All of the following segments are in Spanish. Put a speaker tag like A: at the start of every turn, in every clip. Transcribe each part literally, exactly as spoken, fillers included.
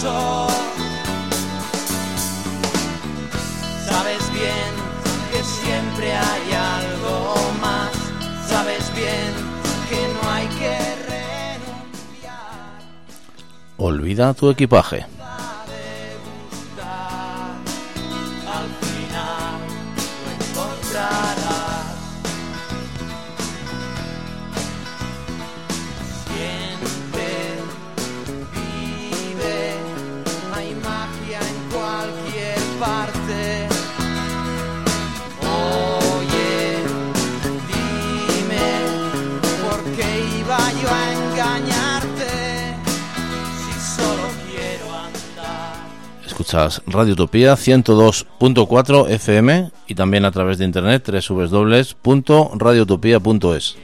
A: paso. Sabes bien que siempre hay algo más. Sabes bien que no hay que renunciar.
B: Olvida tu equipaje.
A: Al final lo encontrarás. Siente, vive, hay magia en cualquier parte. Oye, dime, ¿por qué iba yo a engañarte si solo quiero andar?
B: Escuchas Radio Utopía ciento dos punto cuatro F M y también a través de internet doble u doble u doble u punto radio utopía punto es.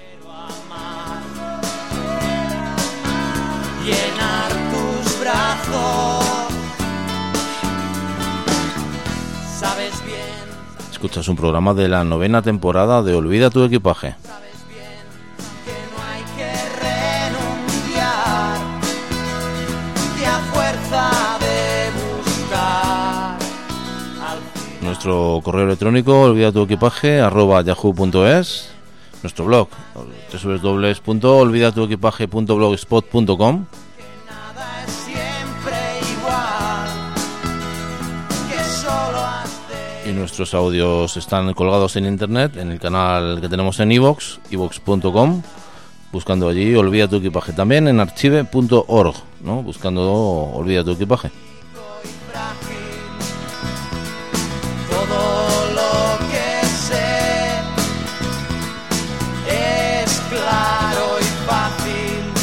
A: Llenar tus brazos. Sabes bien.
B: Escuchas un programa de la novena temporada de Olvida tu equipaje.
A: Sabes bien que no hay que renunciar, que a fuerza de buscar al final.
B: Nuestro correo electrónico olvida tu equipaje arroba yahoo punto es. Nuestro blog doble u doble u doble u punto olvida tu equipaje punto blogspot punto com.
A: Que nada es siempre igual, que solo has de...
B: Y nuestros audios están colgados en internet en el canal que tenemos en iVoox, iVoox punto com, buscando allí Olvida tu equipaje. También en archive punto org, ¿no? Buscando Olvida tu equipaje.
A: y frágil. Todo lo que sé es claro y fácil.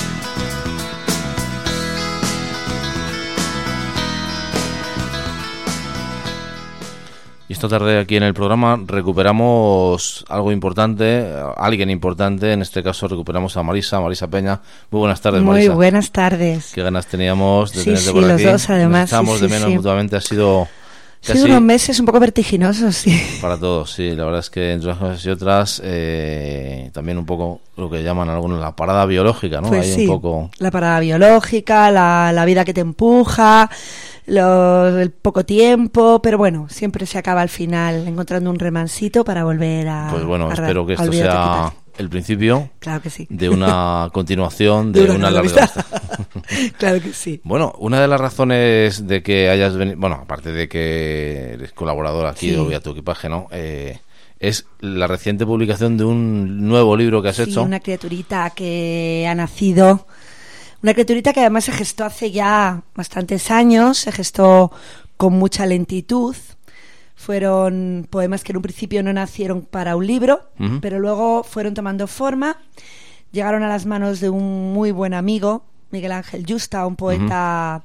B: Y esta tarde aquí en el programa recuperamos algo importante, alguien importante, en este caso recuperamos a Marisa, Marisa Peña. Muy buenas tardes,
C: Muy
B: Marisa.
C: buenas tardes.
B: Qué ganas teníamos de
C: Sí,
B: tenerte
C: sí,
B: por
C: los
B: aquí.
C: dos, además,
B: Nos echamos
C: sí,
B: de
C: sí,
B: menos
C: sí.
B: mutuamente, ha sido
C: Ha
B: casi
C: sido unos meses un poco vertiginosos, sí.
B: para todos, sí. La verdad es que entre unas cosas y otras, eh, también un poco lo que llaman algunos la parada biológica, ¿no?
C: Pues
B: Ahí
C: sí,
B: un poco...
C: la parada biológica, la, la vida que te empuja, lo- el poco tiempo, pero bueno, siempre se acaba al final encontrando un remansito para volver a...
B: Pues bueno,
C: a ra-
B: espero que
C: a
B: esto
C: olvidar tu
B: sea
C: equipaje.
B: el principio
C: Claro que sí.
B: de una continuación de,
C: De
B: una
C: una
B: larga
C: amistad.
B: amistad.
C: Claro que sí.
B: Bueno, una de las razones de que hayas venido, bueno, aparte de que eres colaborador aquí
C: Sí.
B: de Olvida tu equipaje, ¿no? Eh, es la reciente publicación de un nuevo libro que has
C: Sí,
B: hecho.
C: una criaturita que ha nacido, una criaturita que además se gestó hace ya bastantes años, se gestó con mucha lentitud. Fueron poemas que en un principio no nacieron para un libro,
B: Ujú.
C: pero luego fueron tomando forma, llegaron a las manos de un muy buen amigo, Miguel Ángel Yusta, un poeta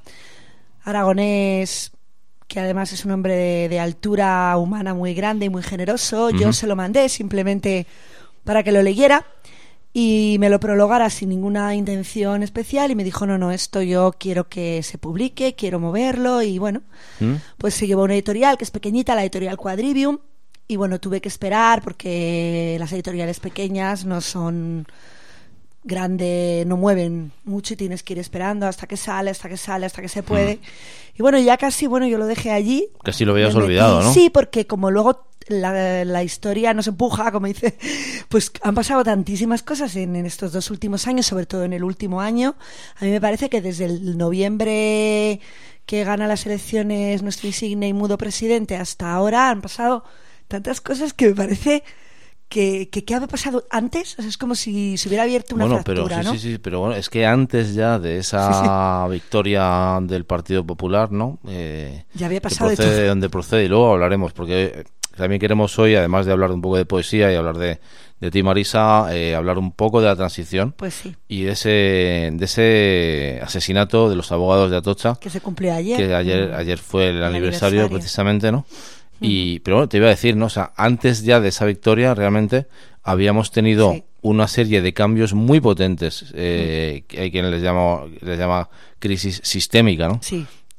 C: aragonés que además es un hombre de, de altura humana muy grande y muy generoso. Yo
B: Ujú.
C: se lo mandé simplemente para que lo leyera y me lo prologara sin ninguna intención especial y me dijo, no, no, esto yo quiero que se publique, quiero moverlo y bueno,
B: ¿Mm?
C: pues se llevó a una editorial que es pequeñita, la editorial Quadrivium, y bueno, tuve que esperar porque las editoriales pequeñas no son grandes, no mueven mucho y tienes que ir esperando hasta que sale, hasta que sale, hasta que se puede. Y bueno, ya casi, bueno, yo lo dejé allí.
B: Casi lo habías
C: Me metí-
B: olvidado, ¿no?
C: Sí, porque como luego la, la historia nos empuja, como dice, pues han pasado tantísimas cosas en, en estos dos últimos años, sobre todo en el último año. A mí me parece que desde el noviembre que gana las elecciones nuestro insigne y mudo presidente hasta ahora han pasado tantas cosas que me parece que que qué había pasado antes. O sea, es como si se hubiera abierto una
B: Bueno,
C: fractura,
B: pero sí,
C: ¿no?
B: sí, sí, pero bueno, es que antes ya de esa victoria del Partido Popular, ¿no? Eh,
C: Ya había
B: que
C: pasado de
B: procede
C: todo.
B: de donde procede y luego hablaremos, porque eh, también queremos hoy, además de hablar un poco de poesía y hablar de, de ti, Marisa, eh, hablar un poco de la transición
C: Pues sí,
B: y de ese, de ese asesinato de los abogados de Atocha,
C: que se cumplió ayer.
B: que ayer, ayer fue el,
C: El
B: aniversario,
C: aniversario.
B: precisamente, ¿no? Y, pero bueno, te iba a decir, ¿no? O sea, antes ya de esa victoria, realmente habíamos tenido
C: Sí.
B: una serie de cambios muy potentes, eh, que hay quien les llama, les llama crisis sistémica, ¿no?
C: Sí,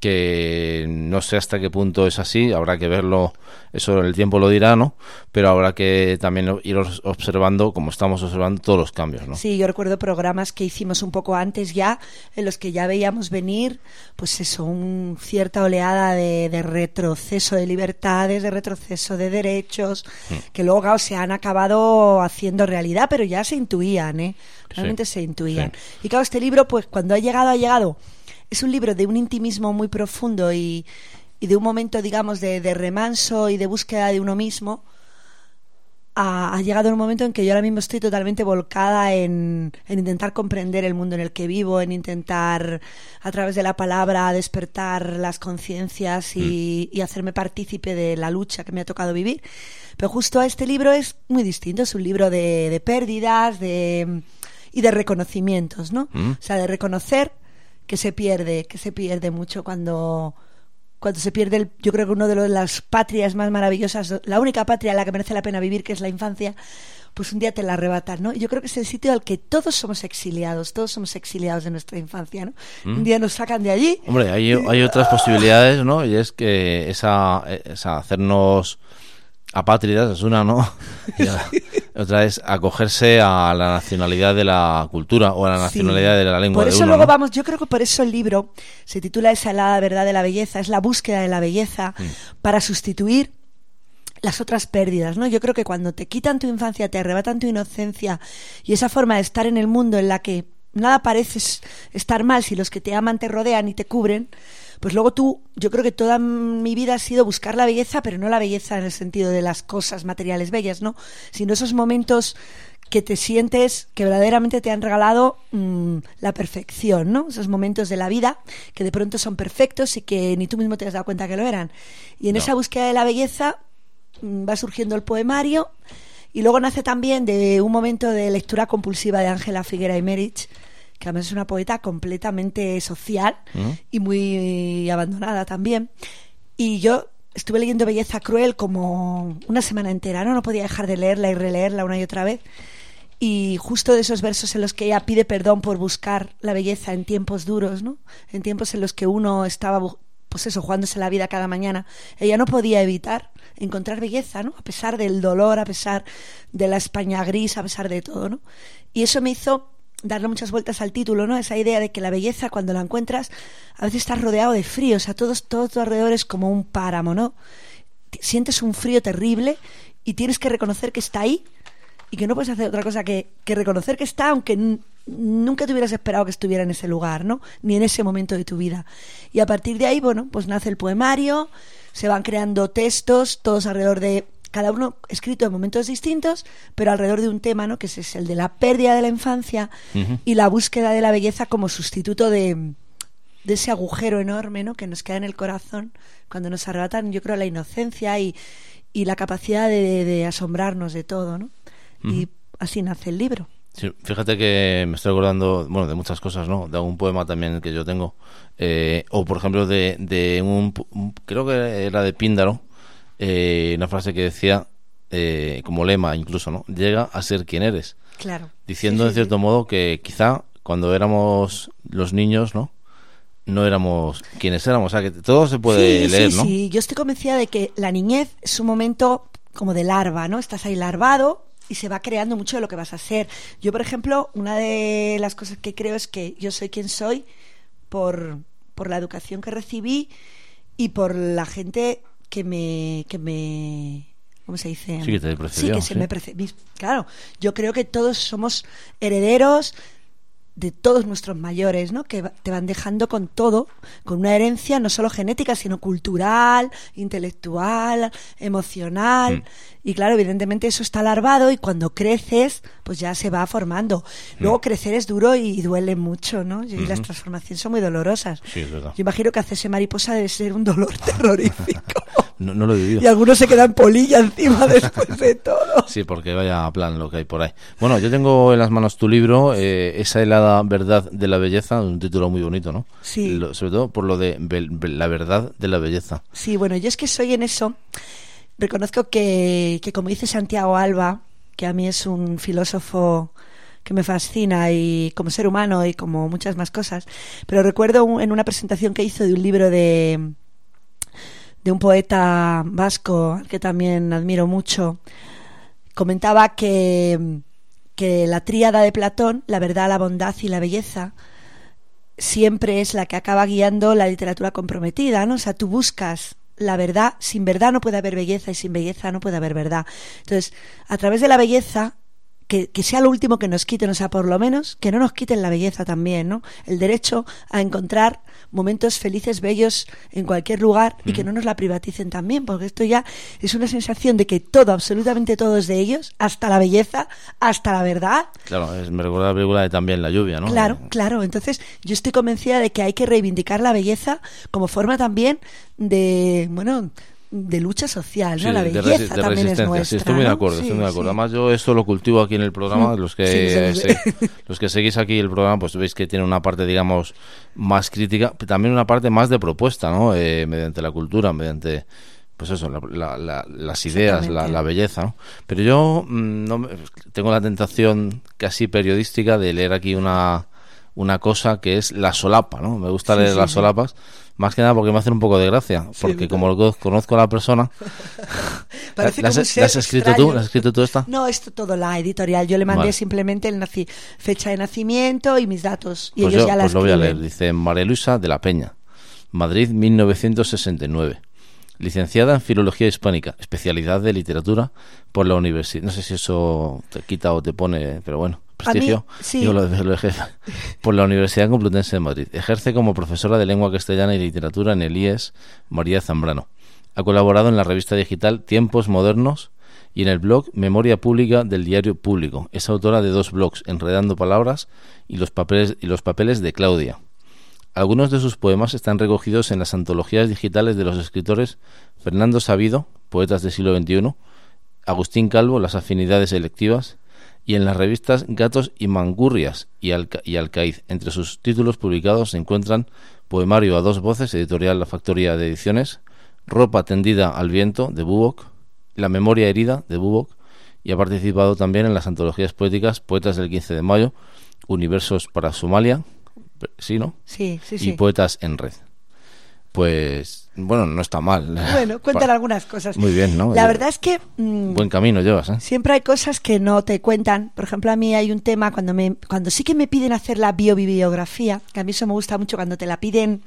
B: que no sé hasta qué punto es así, habrá que verlo, eso el tiempo lo dirá, ¿no? Pero habrá que también ir observando, como estamos observando, todos los cambios, ¿no?
C: Sí, yo recuerdo programas que hicimos un poco antes ya, en los que ya veíamos venir, pues eso, un cierta oleada de, de retroceso de libertades, de retroceso de derechos, mm. que luego, claro, se han acabado haciendo realidad, pero ya se intuían, ¿eh? Realmente sí, se intuían. Sí. Y claro, este libro, pues cuando ha llegado, ha llegado... Es un libro de un intimismo muy profundo y, y de un momento, digamos, de, de remanso y de búsqueda de uno mismo. Ha, ha llegado un momento en que yo ahora mismo estoy totalmente volcada en, en intentar comprender el mundo en el que vivo, en intentar, a través de la palabra, despertar las conciencias y, mm. y hacerme partícipe de la lucha que me ha tocado vivir. Pero justo este libro es muy distinto, es un libro de, de pérdidas de, y de reconocimientos, ¿no? Mm. O sea, de reconocer que se pierde, que se pierde mucho cuando, cuando se pierde, el, yo creo que una de los, las patrias más maravillosas, la única patria en la que merece la pena vivir, que es la infancia, pues un día te la arrebatan, ¿no? Yo creo que es el sitio al que todos somos exiliados, todos somos exiliados de nuestra infancia, ¿no? ¿Mm? Un día nos sacan de allí.
B: Hombre, hay, hay otras posibilidades, ¿no? Y es que esa, esa hacernos apátridas es una, ¿no? Ya. Otra es acogerse a la nacionalidad de la cultura o a la nacionalidad sí. de la lengua.
C: Por eso
B: de uno,
C: luego
B: ¿no?
C: vamos, yo creo que por eso el libro se titula Esa helada verdad de la belleza, es la búsqueda de la belleza mm. para sustituir las otras pérdidas, ¿no? Yo creo que cuando te quitan tu infancia, te arrebatan tu inocencia y esa forma de estar en el mundo en la que nada parece estar mal si los que te aman te rodean y te cubren, pues luego tú, yo creo que toda mi vida ha sido buscar la belleza, pero no la belleza en el sentido de las cosas materiales bellas, ¿no? Sino esos momentos que te sientes que verdaderamente te han regalado mmm, la perfección, ¿no? Esos momentos de la vida que de pronto son perfectos y que ni tú mismo te has dado cuenta que lo eran. Y en no. esa búsqueda de la belleza mmm, va surgiendo el poemario y luego nace también de un momento de lectura compulsiva de Ángela Figuera y Merich, que además es una poeta completamente social uh-huh. y muy abandonada también. Y yo estuve leyendo Belleza Cruel como una semana entera, ¿no? No podía dejar de leerla y releerla una y otra vez. Y justo de esos versos en los que ella pide perdón por buscar la belleza en tiempos duros, ¿no? En tiempos en los que uno estaba, pues eso, jugándose la vida cada mañana, ella no podía evitar encontrar belleza, ¿no? A pesar del dolor, a pesar de la España gris, a pesar de todo, ¿no? Y eso me hizo darle muchas vueltas al título, ¿no? Esa idea de que la belleza, cuando la encuentras, a veces estás rodeado de frío, o sea, todo, todo tu alrededor es como un páramo, ¿no? Sientes un frío terrible y tienes que reconocer que está ahí y que no puedes hacer otra cosa que, que reconocer que está, aunque n- nunca te hubieras esperado que estuviera en ese lugar, ¿no? Ni en ese momento de tu vida. Y a partir de ahí, bueno, pues nace el poemario, se van creando textos, todos alrededor de... cada uno escrito en momentos distintos, pero alrededor de un tema, ¿no? Que es el de la pérdida de la infancia uh-huh. y la búsqueda de la belleza como sustituto de, de ese agujero enorme, ¿no? Que nos queda en el corazón cuando nos arrebatan, yo creo, la inocencia y, y la capacidad de, de, de asombrarnos de todo, ¿no? Uh-huh. Y así nace el libro.
B: Sí, fíjate que me estoy acordando, bueno, de muchas cosas, ¿no? De algún poema también que yo tengo, eh, o por ejemplo de, de un, un, creo que era de Píndaro, Eh, una frase que decía eh, como lema incluso, ¿no? Llega a ser quien eres.
C: Claro.
B: Diciendo
C: sí, sí,
B: en cierto
C: sí.
B: modo que quizá cuando éramos los niños, ¿no? No éramos quienes éramos. O sea, que todo se puede
C: sí,
B: leer,
C: sí,
B: ¿no?
C: Sí, yo estoy convencida de que la niñez es un momento como de larva, ¿no? Estás ahí larvado y se va creando mucho de lo que vas a ser. Yo, por ejemplo, una de las cosas que creo es que yo soy quien soy por, por la educación que recibí y por la gente que me que me ¿cómo se dice?
B: Sí, que te precedió,
C: sí, que se
B: sí.
C: me precedió. Claro, yo creo que todos somos herederos de todos nuestros mayores, ¿no? Que te van dejando con todo, con una herencia no solo genética, sino cultural, intelectual, emocional. Mm. Y claro, evidentemente eso está larvado y cuando creces, pues ya se va formando. Luego mm. crecer es duro y duele mucho, ¿no? Y mm-hmm. las transformaciones son muy dolorosas.
B: Sí, es verdad.
C: Yo imagino que hacerse mariposa debe ser un dolor terrorífico.
B: No, no lo he vivido.
C: Y algunos se quedan polilla encima después de todo.
B: Sí, porque vaya plan lo que hay por ahí. Bueno, yo tengo en las manos tu libro, eh, Esa helada verdad de la belleza, un título muy bonito, ¿no?
C: Sí.
B: Lo, sobre todo por lo de be- be- la verdad de la belleza.
C: Sí, bueno, yo es que soy en eso. Reconozco que, que como dice Santiago Alba, que a mí es un filósofo que me fascina y como ser humano y como muchas más cosas. Pero recuerdo un, en una presentación que hizo de un libro de, de un poeta vasco, al que también admiro mucho, comentaba que, que la tríada de Platón, la verdad, la bondad y la belleza, siempre es la que acaba guiando la literatura comprometida, ¿no? O sea, tú buscas la verdad, sin verdad no puede haber belleza y sin belleza no puede haber verdad. Entonces, a través de la belleza, que, que sea lo último que nos quiten, o sea, por lo menos que no nos quiten la belleza también, ¿no? El derecho a encontrar momentos felices, bellos en cualquier lugar y que no nos la privaticen también, porque esto ya es una sensación de que todo, absolutamente todo es de ellos, hasta la belleza, hasta la verdad.
B: Claro, es, me recuerda la película de También la lluvia, ¿no?
C: Claro, claro. Entonces, yo estoy convencida de que hay que reivindicar la belleza como forma también de, bueno, de lucha social, ¿no?
B: Sí,
C: la
B: de,
C: belleza
B: de
C: también es
B: resistencia.
C: nuestra,
B: Sí, estoy muy de
C: ¿no?
B: acuerdo,
C: Sí,
B: estoy muy de acuerdo.
C: sí.
B: Además, yo esto lo cultivo aquí en el programa. Los que
C: Sí, lo sé, lo sé.
B: se- los que seguís aquí el programa, pues veis que tiene una parte, digamos, más crítica, pero también una parte más de propuesta, ¿no? Eh, mediante la cultura, mediante, pues eso, la, la, la, las ideas, la, la belleza, ¿no? Pero yo mm, no me- tengo la tentación casi periodística de leer aquí una una cosa que es la solapa, ¿no? Me gusta
C: Sí,
B: leer
C: sí,
B: las
C: sí.
B: solapas, más que nada porque me hacen un poco de gracia,
C: Sí,
B: porque
C: a mí
B: como lo conozco a la persona.
C: Parece
B: ¿La,
C: como
B: has,
C: un ser
B: la has escrito
C: extraño.
B: tú? ¿La has escrito tú esta?
C: No, esto todo la editorial. Yo le mandé
B: Vale.
C: simplemente el naci- fecha de nacimiento y mis datos. Y
B: Pues
C: ellos
B: yo
C: ya la
B: pues lo voy a leer.
C: escriben.
B: Dice María Luisa de la Peña, Madrid, mil novecientos sesenta y nueve. Licenciada en Filología Hispánica, especialidad de literatura por la universidad. No sé si eso te quita o te pone, pero bueno, prestigio.
C: A mí, sí.
B: Digo, lo de- lo de jefe. Por la Universidad Complutense de Madrid. Ejerce como profesora de lengua castellana y literatura en el I E S María Zambrano. Ha colaborado en la revista digital Tiempos Modernos y en el blog Memoria Pública del Diario Público. Es autora de dos blogs, Enredando Palabras y Los papeles, y los papeles de Claudia. Algunos de sus poemas están recogidos en las antologías digitales de los escritores Fernando Sabido, Poetas del siglo veintiuno, Agustín Calvo, Las afinidades selectivas, y en las revistas Gatos y Mangurrias y, Alca- y Alcaid. Entre sus títulos publicados se encuentran Poemario a dos voces, editorial La Factoría de Ediciones, Ropa tendida al viento, de Bubok, La memoria herida, de Bubok, y ha participado también en las antologías poéticas Poetas del quince de mayo, Universos para Somalia, sí, ¿no?
C: Sí, sí,
B: Y
C: sí.
B: Poetas en Red. Pues, bueno, no está mal.
C: Bueno, cuentan
B: Pa-
C: algunas cosas.
B: Muy bien, ¿no?
C: La
B: Eh,
C: verdad es que mm,
B: Buen camino llevas, ¿eh?
C: siempre hay cosas que no te cuentan. Por ejemplo, a mí hay un tema cuando me cuando sí que me piden hacer la biobibliografía, que a mí eso me gusta mucho cuando te la piden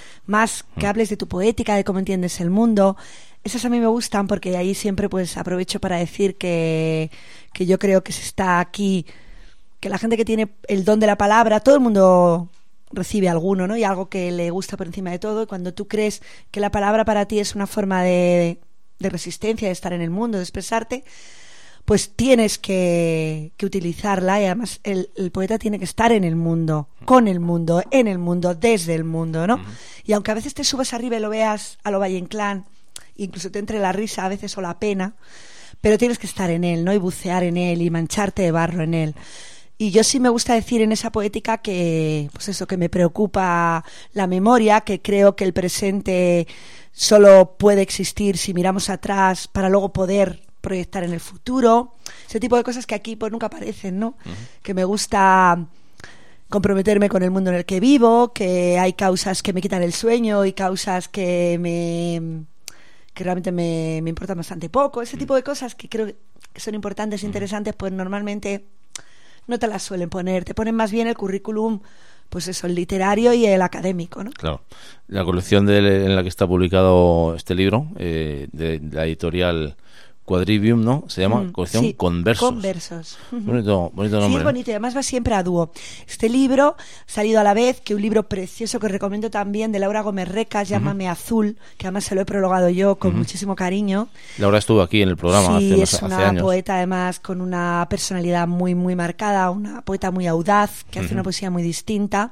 C: más que hables de tu poética, de cómo entiendes el mundo. Esas a mí me gustan porque ahí siempre pues aprovecho para decir que, que yo creo que se está aquí, que la gente que tiene el don de la palabra, todo el mundo recibe alguno, ¿no? Y algo que le gusta por encima de todo. Y cuando tú crees que la palabra para ti es una forma de, de resistencia, de estar en el mundo, de expresarte, pues tienes que, que utilizarla. Y además el, el poeta tiene que estar en el mundo, con el mundo, en el mundo, desde el mundo, ¿no? Uh-huh. Y aunque a veces te subas arriba y lo veas a lo Valle Inclán, incluso te entre la risa a veces o la pena, pero tienes que estar en él, ¿no? Y bucear en él y mancharte de barro en él. Y yo sí me gusta decir en esa poética que, pues eso, que me preocupa la memoria, que creo que el presente solo puede existir si miramos atrás para luego poder proyectar en el futuro. Ese tipo de cosas que aquí pues nunca aparecen, ¿no? Uh-huh. Que me gusta comprometerme con el mundo en el que vivo, que hay causas que me quitan el sueño y causas que me que realmente me, me importan bastante poco. Ese tipo de cosas que creo que son importantes e interesantes, pues normalmente no te las suelen poner, te ponen más bien el currículum, pues eso, el literario y el académico, ¿no?
B: Claro. La colección de, en la que está publicado este libro, eh, de, de la editorial Quadrivium, ¿no? Se llama
C: mm,
B: colección
C: sí,
B: Conversos.
C: Conversos.
B: Bonito, bonito nombre.
C: Sí, es bonito y además va siempre a dúo. Este libro, salido a la vez, que un libro precioso que recomiendo también, de Laura Gómez Recas, Llámame uh-huh. Azul, que además se lo he prologado yo con uh-huh. muchísimo cariño.
B: Laura estuvo aquí en el programa
C: sí,
B: hace,
C: es
B: hace
C: una
B: años.
C: poeta además con una personalidad muy, muy marcada, una poeta muy audaz, que uh-huh. hace una poesía muy distinta,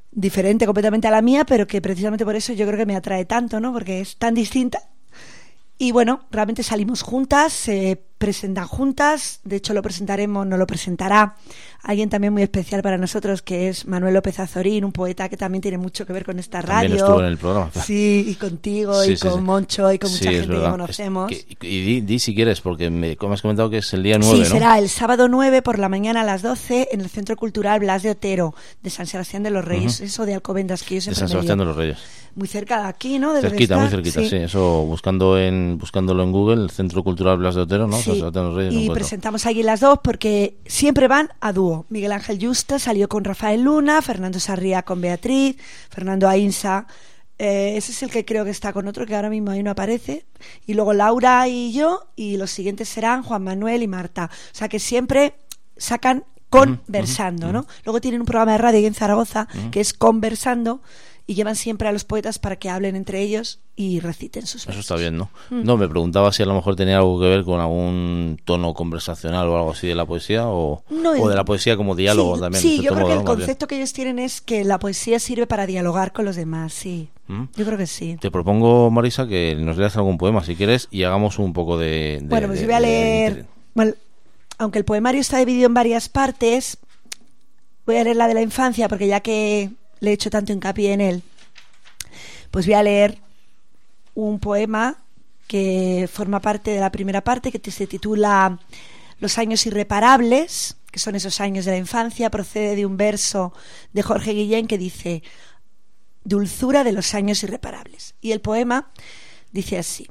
C: diferente completamente a la mía, pero que precisamente por eso yo creo que me atrae tanto, ¿no? Porque es tan distinta Y bueno, realmente salimos juntas, se presentan juntas, de hecho lo presentaremos, nos lo presentará alguien también muy especial para nosotros, que es Manuel López Azorín, un poeta que también tiene mucho que ver con esta radio.
B: También estuvo en el programa.
C: Sí, y contigo,
B: sí,
C: y
B: sí,
C: con
B: sí.
C: Moncho, y con mucha
B: sí,
C: gente que conocemos.
B: Es que, y di, di si quieres, porque me, como has comentado que es el día nueve,
C: Sí,
B: ¿no?
C: será el sábado nueve por la mañana a las doce en el Centro Cultural Blas de Otero, de San Sebastián de los Reyes, uh-huh. Eso de Alcobendas, que yo siempre
B: de San Sebastián de los Reyes.
C: Muy cerca de aquí, ¿no? Debe
B: cerquita,
C: estar.
B: muy cerquita, sí.
C: sí.
B: Eso buscando en buscándolo en Google, el Centro Cultural Blas de Otero, ¿no?
C: Sí.
B: San Sebastián de los Reyes.
C: Y presentamos allí las dos porque siempre van a dúo. Miguel Ángel Yusta salió con Rafael Luna, Fernando Sarria con Beatriz, Fernando Ainsa. Eh, ese es el que creo que está con otro, que ahora mismo ahí no aparece. Y luego Laura y yo, y los siguientes serán Juan Manuel y Marta. O sea que siempre sacan conversando, uh-huh, uh-huh. ¿no? Luego tienen un programa de radio en Zaragoza uh-huh. que es Conversando, y llevan siempre a los poetas para que hablen entre ellos y reciten sus versos.
B: Eso está bien, ¿no?
C: Mm.
B: No, me preguntaba si a lo mejor tenía algo que ver con algún tono conversacional o algo así de la poesía, o,
C: no,
B: o de la poesía como diálogo
C: sí,
B: también.
C: Sí, yo creo
B: modo,
C: que el
B: ¿no?
C: concepto que ellos tienen es que la poesía sirve para dialogar con los demás, sí. ¿Mm? Yo creo que sí.
B: Te propongo, Marisa, que nos leas algún poema, si quieres, y hagamos un poco de... de
C: bueno, pues
B: de,
C: yo voy a
B: de,
C: leer...
B: de, de...
C: Bueno, aunque el poemario está dividido en varias partes, voy a leer la de la infancia, porque ya que le he hecho tanto hincapié en él, pues voy a leer un poema que forma parte de la primera parte, que se titula Los años irreparables, que son esos años de la infancia. Procede de un verso de Jorge Guillén que dice: dulzura de los años irreparables. Y el poema dice así: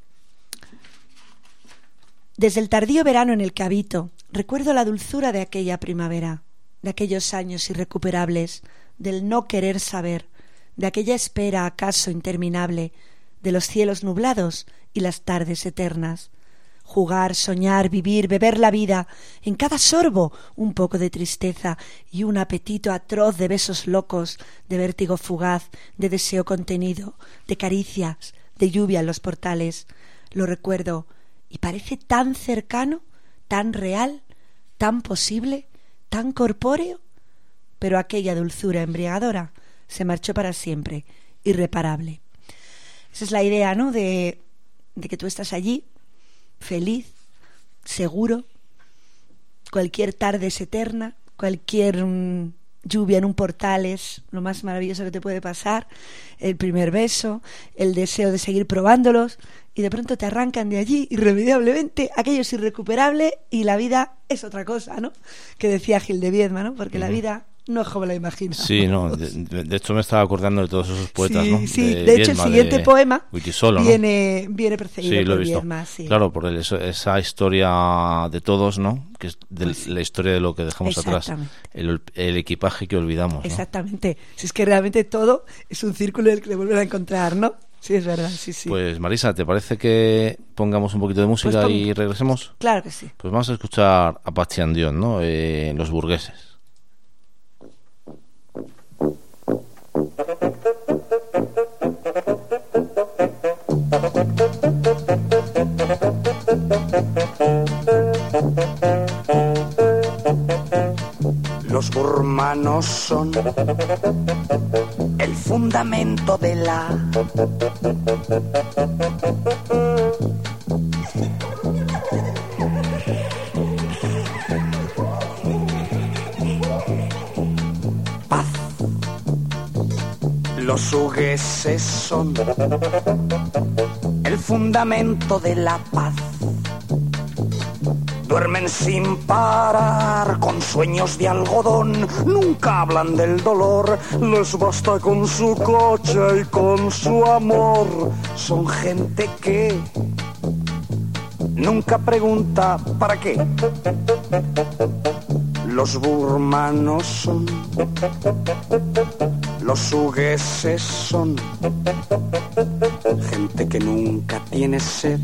C: desde el tardío verano en el que habito, recuerdo la dulzura de aquella primavera, de aquellos años irrecuperables, del no querer saber, de aquella espera acaso interminable, de los cielos nublados y las tardes eternas. Jugar, soñar, vivir, beber la vida, en cada sorbo un poco de tristeza y un apetito atroz de besos locos, de vértigo fugaz, de deseo contenido, de caricias, de lluvia en los portales. Lo recuerdo y parece tan cercano, tan real, tan posible, tan corpóreo, pero aquella dulzura embriagadora se marchó para siempre, irreparable. Esa es la idea, ¿no? De, de que tú estás allí, feliz, seguro, cualquier tarde es eterna, cualquier um, lluvia en un portal es lo más maravilloso que te puede pasar, el primer beso, el deseo de seguir probándolos, y de pronto te arrancan de allí irremediablemente, aquello es irrecuperable y la vida es otra cosa, ¿no? Que decía Gil de Viedma, ¿no? Porque uh-huh. la vida no es como la imaginas.
B: Sí, no, de, de hecho me estaba acordando de todos esos poetas,
C: sí,
B: ¿no?
C: Sí,
B: de,
C: de hecho
B: Viedma,
C: el siguiente
B: de
C: poema
B: Wittisolo,
C: viene,
B: ¿no?
C: viene precedido
B: sí, lo
C: por
B: he visto.
C: Viedma, sí.
B: Claro, por el, eso, esa historia de todos, ¿no? Que es de pues, la historia de lo que dejamos atrás, el, el equipaje que olvidamos, ¿no?
C: Exactamente, si es que realmente todo es un círculo en el que le vuelven a encontrar, ¿no? Sí, es verdad, sí, sí.
B: Pues Marisa, ¿te parece que pongamos un poquito de música pues y regresemos?
C: Claro que sí.
B: Pues vamos a escuchar a Patxi Andión, ¿no? Eh, Los burgueses.
A: Los burmanos son el fundamento de la paz. Los hugueses son el fundamento de la paz. Duermen sin parar con sueños de algodón, nunca hablan del dolor, les basta con su coche y con su amor. Son gente que nunca pregunta ¿para qué? Los burmanos son, los hugueses son gente que nunca tiene sed.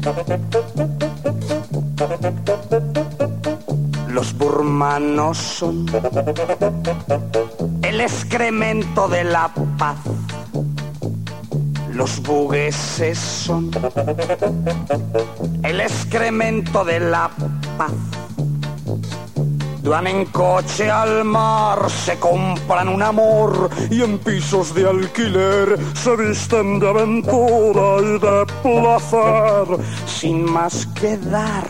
A: Los burmanos son el excremento de la paz. Los bugueses son el excremento de la paz. van en coche al mar, se compran un amor y en pisos de alquiler se visten de aventura y de placer, sin más que dar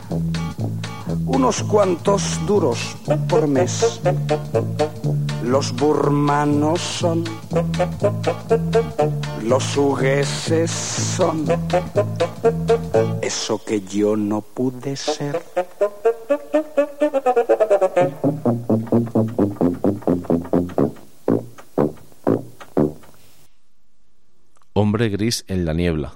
A: unos cuantos duros por mes. Los burmanos son, los hugueses son, eso que yo no pude ser.
B: Hombre gris en la niebla.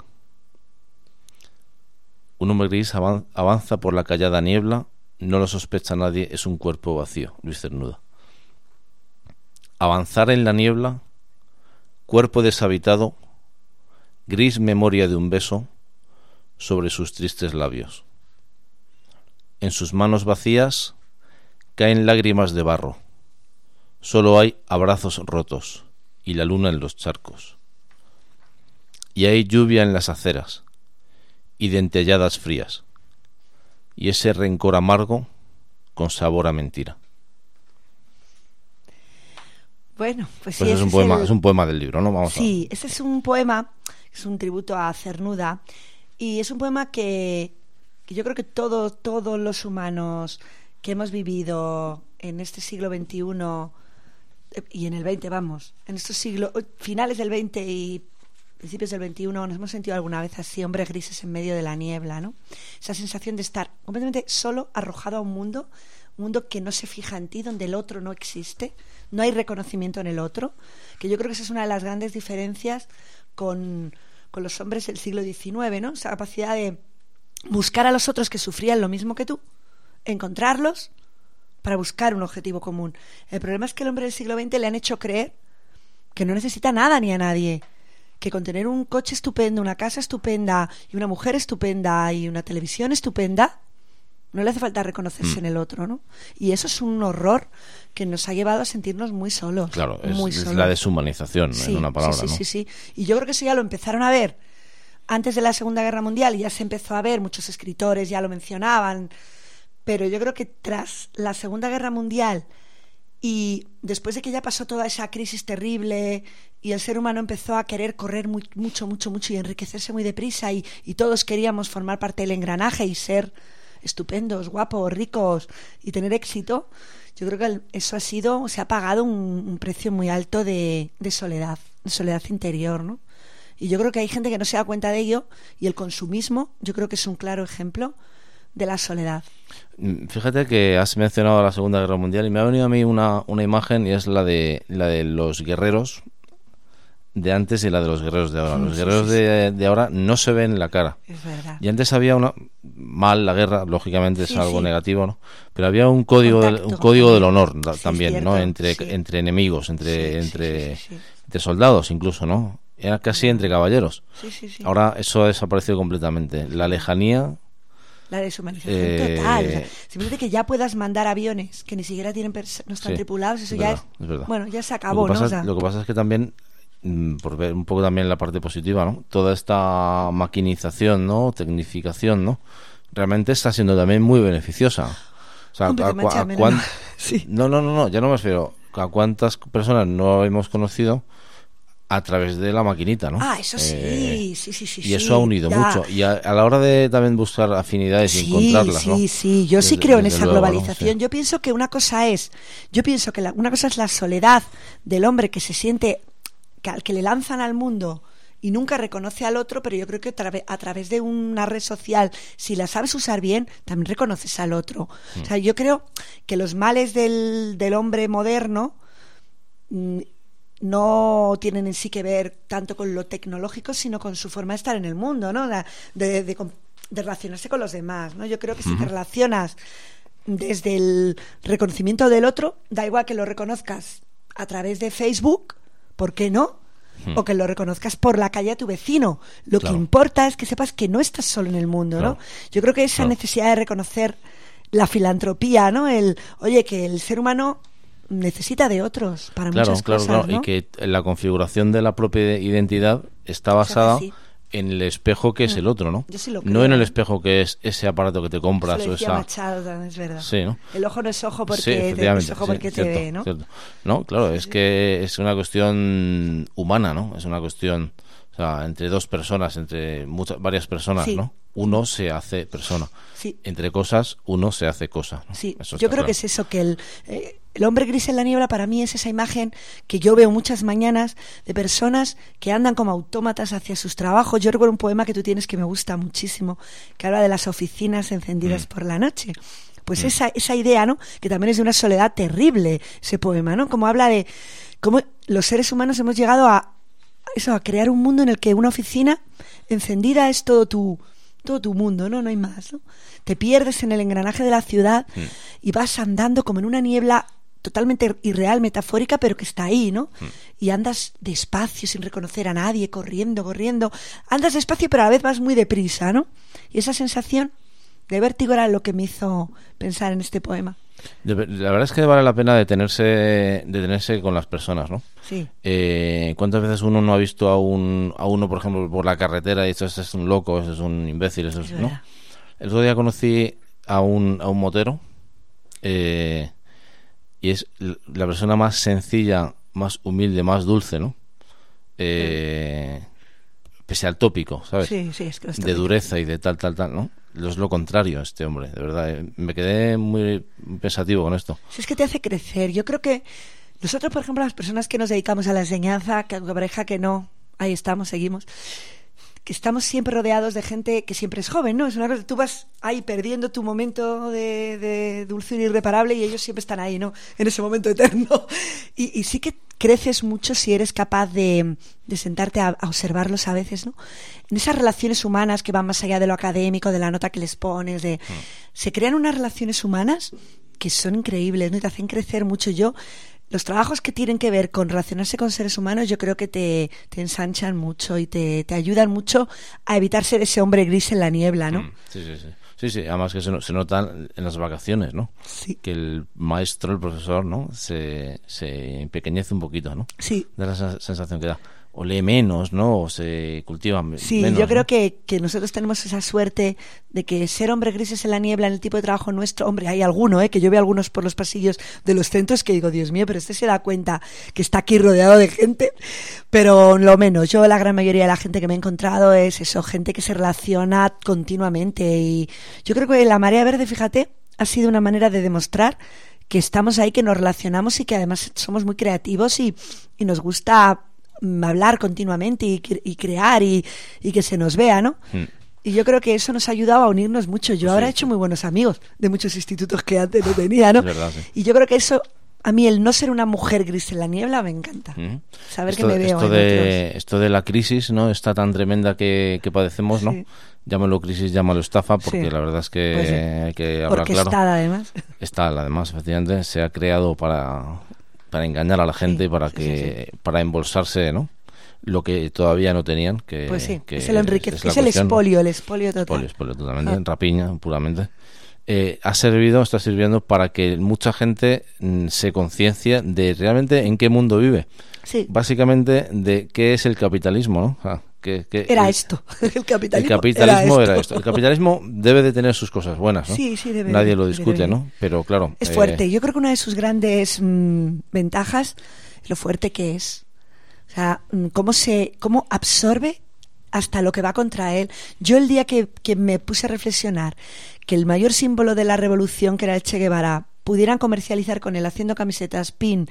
B: Un hombre gris avan- avanza por la callada niebla, no lo sospecha nadie, es un cuerpo vacío. Luis Cernuda. Avanzar en la niebla, cuerpo deshabitado, gris memoria de un beso sobre sus tristes labios. En sus manos vacías caen lágrimas de barro. Solo hay abrazos rotos y la luna en los charcos. Y hay lluvia en las aceras y dentelladas frías. Y ese rencor amargo con sabor a mentira.
C: Bueno, pues,
B: Pues
C: sí,
B: es
C: ese
B: un poema,
C: el...
B: es un poema del libro, ¿no? Vamos
C: Sí, a... ese es un poema, es un tributo a Cernuda, y es un poema que, que yo creo que todos, todos los humanos que hemos vivido en este siglo veintiuno y en el veinte, vamos, en estos siglos, finales del veinte y principios del veintiuno, nos hemos sentido alguna vez así, hombres grises en medio de la niebla, ¿no? Esa sensación de estar completamente solo, arrojado a un mundo, un mundo que no se fija en ti, donde el otro no existe, no hay reconocimiento en el otro, que yo creo que esa es una de las grandes diferencias con, con los hombres del siglo diecinueve, ¿no? Esa capacidad de buscar a los otros que sufrían lo mismo que tú, encontrarlos para buscar un objetivo común. El problema es que el hombre del siglo veinte le han hecho creer que no necesita nada ni a nadie, que con tener un coche estupendo, una casa estupenda y una mujer estupenda y una televisión estupenda, no le hace falta reconocerse mm. en el otro, ¿no? Y eso es un horror que nos ha llevado a sentirnos muy solos.
B: Claro, es,
C: muy
B: es
C: solos.
B: La deshumanización,
C: sí,
B: en una palabra,
C: sí, sí,
B: ¿no?
C: Sí, sí, y yo creo que eso ya lo empezaron a ver antes de la Segunda Guerra Mundial, y ya se empezó a ver, muchos escritores ya lo mencionaban, pero yo creo que tras la Segunda Guerra Mundial y después de que ya pasó toda esa crisis terrible y el ser humano empezó a querer correr muy, mucho, mucho, mucho y enriquecerse muy deprisa, y, y todos queríamos formar parte del engranaje y ser estupendos, guapos, ricos y tener éxito, yo creo que eso ha sido, se ha pagado un, un precio muy alto de, de soledad, de soledad interior, ¿no? Y yo creo que hay gente que no se da cuenta de ello, y el consumismo yo creo que es un claro ejemplo de la soledad.
B: Fíjate que has mencionado la Segunda Guerra Mundial y me ha venido a mí una, una imagen, y es la de la de los guerreros de antes y la de los guerreros de ahora. Los sí, guerreros sí, sí. De, de ahora no se ven la cara.
C: Es verdad.
B: Y antes había una mal la guerra, lógicamente
C: sí,
B: es algo
C: sí.
B: negativo, ¿no? Pero había un código del, un código del honor sí, también,
C: cierto,
B: ¿no? Entre
C: sí.
B: entre enemigos, entre
C: sí,
B: entre,
C: sí, sí, sí.
B: entre soldados incluso, ¿no? Era casi entre caballeros.
C: Sí, sí, sí.
B: Ahora eso ha desaparecido completamente. La lejanía,
C: la deshumanización
B: eh...
C: total. O sea, simplemente que ya puedas mandar aviones que ni siquiera tienen pers- no están
B: sí,
C: tripulados, eso
B: es
C: ya
B: verdad,
C: es,
B: es verdad.
C: Bueno, ya se acabó,
B: lo que pasa,
C: ¿no? O sea,
B: lo que pasa es que también, por ver un poco también la parte positiva, ¿no? Toda esta maquinización, ¿no? Tecnificación, ¿no? Realmente está siendo también muy beneficiosa. O sea,
C: Hombre,
B: a,
C: a, a
B: cuan...
C: sí.
B: no, no, no, no, ya no me refiero a cuántas personas no hemos conocido a través de la maquinita, ¿no?
C: Ah, eso sí,
B: eh,
C: sí, sí, sí.
B: Y eso
C: sí,
B: ha unido
C: ya.
B: mucho. Y a, a la hora de también buscar afinidades
C: sí,
B: y encontrarlas,
C: sí,
B: ¿no?
C: Sí, sí, yo
B: desde,
C: sí creo en esa
B: luego,
C: globalización.
B: ¿no? Sí.
C: Yo pienso que una cosa es, yo pienso que la, una cosa es la soledad del hombre que se siente, que al que le lanzan al mundo y nunca reconoce al otro, pero yo creo que a, tra- a través de una red social, si la sabes usar bien, también reconoces al otro. Mm. O sea, yo creo que los males del, del hombre moderno mmm, no tienen en sí que ver tanto con lo tecnológico, sino con su forma de estar en el mundo, ¿no? De, de, de, de relacionarse con los demás, ¿no? Yo creo que si uh-huh. te relacionas desde el reconocimiento del otro, da igual que lo reconozcas a través de Facebook, ¿por qué no? Uh-huh. O que lo reconozcas por la calle a tu vecino. Lo claro. que importa es que sepas que no estás solo en el mundo, claro. ¿no? Yo creo que esa claro. necesidad de reconocer la filantropía, ¿no? El, oye, que el ser humano necesita de otros para
B: claro,
C: muchas
B: claro,
C: cosas,
B: claro.
C: ¿no?
B: Y que la configuración de la propia identidad está basada en el espejo que es el otro, ¿no?
C: Yo sí lo creo.
B: No en el espejo que es ese aparato que te compras
C: Eso lo
B: o
C: decía
B: esa...
C: Machado también, es verdad.
B: Sí, ¿no?
C: El ojo no es ojo porque,
B: Sí,
C: te,
B: efectivamente,
C: es ojo
B: sí,
C: porque te
B: cierto,
C: ve, ¿no?
B: cierto. No, claro,
C: Sí,
B: es
C: sí.
B: que es una cuestión humana, ¿no? Es una cuestión, o sea, entre dos personas, entre muchas, varias personas,
C: Sí.
B: ¿no? Uno se hace persona.
C: Sí.
B: Entre cosas, uno se hace cosa, ¿no?
C: Sí,
B: Eso
C: yo
B: está
C: creo
B: claro.
C: que es eso, que el, eh, el hombre gris en la niebla para mí es esa imagen que yo veo muchas mañanas de personas que andan como autómatas hacia sus trabajos. Yo recuerdo un poema que tú tienes que me gusta muchísimo, que habla de las oficinas encendidas
B: Mm.
C: por la noche. Pues
B: Mm.
C: esa, esa idea, ¿no? Que también es de una soledad terrible, ese poema, ¿no? Como habla de cómo los seres humanos hemos llegado a eso, a crear un mundo en el que una oficina encendida es todo tu todo tu mundo, ¿no? No hay más, ¿no? Te pierdes en el engranaje de la ciudad
B: Mm.
C: y vas andando como en una niebla totalmente irreal, metafórica, pero que está ahí, ¿no?
B: Mm.
C: Y andas despacio, sin reconocer a nadie, corriendo, corriendo. Andas despacio, pero a la vez vas muy deprisa, ¿no? Y esa sensación de vértigo era lo que me hizo pensar en este poema.
B: De- La verdad es que vale la pena detenerse, detenerse con las personas, ¿no?
C: Sí.
B: Eh, ¿Cuántas veces uno no ha visto a, un, a uno, por ejemplo, por la carretera y dicho, ese es un loco, ese es un imbécil, eso es,
C: Es
B: ¿no?
C: verdad.
B: El otro día conocí a un, a un motero eh, y es l- la persona más sencilla, más humilde, más dulce, ¿no? Eh, pese al tópico, ¿sabes?
C: Sí, sí, es que lo estoy
B: De
C: viendo.
B: dureza y de tal, tal, tal, ¿no? Es lo contrario a este hombre, de verdad. eh, Me quedé muy pensativo con esto.
C: Si es que te hace crecer. Yo creo que nosotros, por ejemplo, las personas que nos dedicamos a la enseñanza, que aunque pareja que no, ahí estamos, seguimos, que estamos siempre rodeados de gente que siempre es joven, ¿no? Es una cosa, tú vas ahí perdiendo tu momento de, de dulzura irreparable y ellos siempre están ahí, ¿no? En ese momento eterno. Y, y sí que creces mucho si eres capaz de, de sentarte a, a observarlos a veces, ¿no? En esas relaciones humanas que van más allá de lo académico, de la nota que les pones, de... Se crean unas relaciones humanas que son increíbles, ¿no? Y te hacen crecer mucho. Yo, los trabajos que tienen que ver con relacionarse con seres humanos, yo creo que te, te ensanchan mucho y te, te ayudan mucho a evitar ser ese hombre gris en la niebla, ¿no?
B: Mm, Sí, sí, sí. Sí, sí, además que se, no- se notan en las vacaciones, ¿no?
C: Sí.
B: Que el maestro, el profesor, ¿no? Se, se empequeñece un poquito, ¿no?
C: Sí.
B: Da la sen- sensación que da. O lee menos, ¿no? O se cultiva me-
C: Sí,
B: menos.
C: yo creo
B: ¿no?
C: que, que nosotros tenemos esa suerte de que ser hombre grises en la niebla en el tipo de trabajo nuestro, hombre, hay alguno, ¿eh? Que yo veo algunos por los pasillos de los centros que digo, Dios mío, pero este se da cuenta que está aquí rodeado de gente, pero lo menos. Yo la gran mayoría de la gente que me he encontrado es eso, gente que se relaciona continuamente y yo creo que la marea verde, fíjate, ha sido una manera de demostrar que estamos ahí, que nos relacionamos y que además somos muy creativos y, y nos gusta mm, hablar continuamente y, cre- y crear y, y que se nos vea, ¿no?
B: Mm.
C: Y yo creo que eso nos ha ayudado a unirnos mucho. Yo
B: Pues
C: ahora
B: sí,
C: he hecho
B: sí.
C: muy buenos amigos de muchos institutos que antes no tenía, ¿no?
B: Es verdad, sí.
C: Y yo creo que eso, a mí el no ser una mujer gris en la niebla me encanta.
B: Ujú.
C: Saber
B: esto,
C: que me veo
B: esto
C: en
B: de,
C: otros.
B: esto de la crisis, ¿no? Está tan tremenda que, que padecemos, ¿no?
C: Sí.
B: Llámalo crisis, llámalo estafa, porque
C: Sí.
B: la verdad es que
C: Pues sí.
B: hay que hablar
C: Porque
B: claro.
C: está además.
B: Está, además, efectivamente, se ha creado para, para engañar a la gente,
C: Sí,
B: para
C: sí,
B: que para embolsarse, ¿no? Lo que todavía no tenían, que,
C: Pues sí,
B: que
C: es el enrique,
B: es
C: es,
B: la
C: el
B: cuestión, ¿no?
C: expolio, el expolio total.
B: Expolio, expolio totalmente,
C: Ah.
B: rapiña, puramente. Eh, ha servido, está sirviendo para que mucha gente mm, se conciencie de realmente en qué mundo vive.
C: Sí,
B: Básicamente de qué es el capitalismo, ¿no? O sea, que- que
C: era
B: el,
C: esto. El capitalismo,
B: el capitalismo
C: era,
B: era
C: esto.
B: esto. El capitalismo debe de tener sus cosas buenas, ¿no?
C: Sí, sí, debe.
B: Nadie lo
C: debe,
B: discute,
C: debe.
B: ¿no? Pero claro.
C: Es
B: eh,
C: fuerte. Yo creo que una de sus grandes mm, ventajas es lo fuerte que es. O sea, mm, cómo se, cómo absorbe hasta lo que va contra él. Yo el día que, que me puse a reflexionar que el mayor símbolo de la revolución, que era el Che Guevara, pudieran comercializar con él haciendo camisetas, pin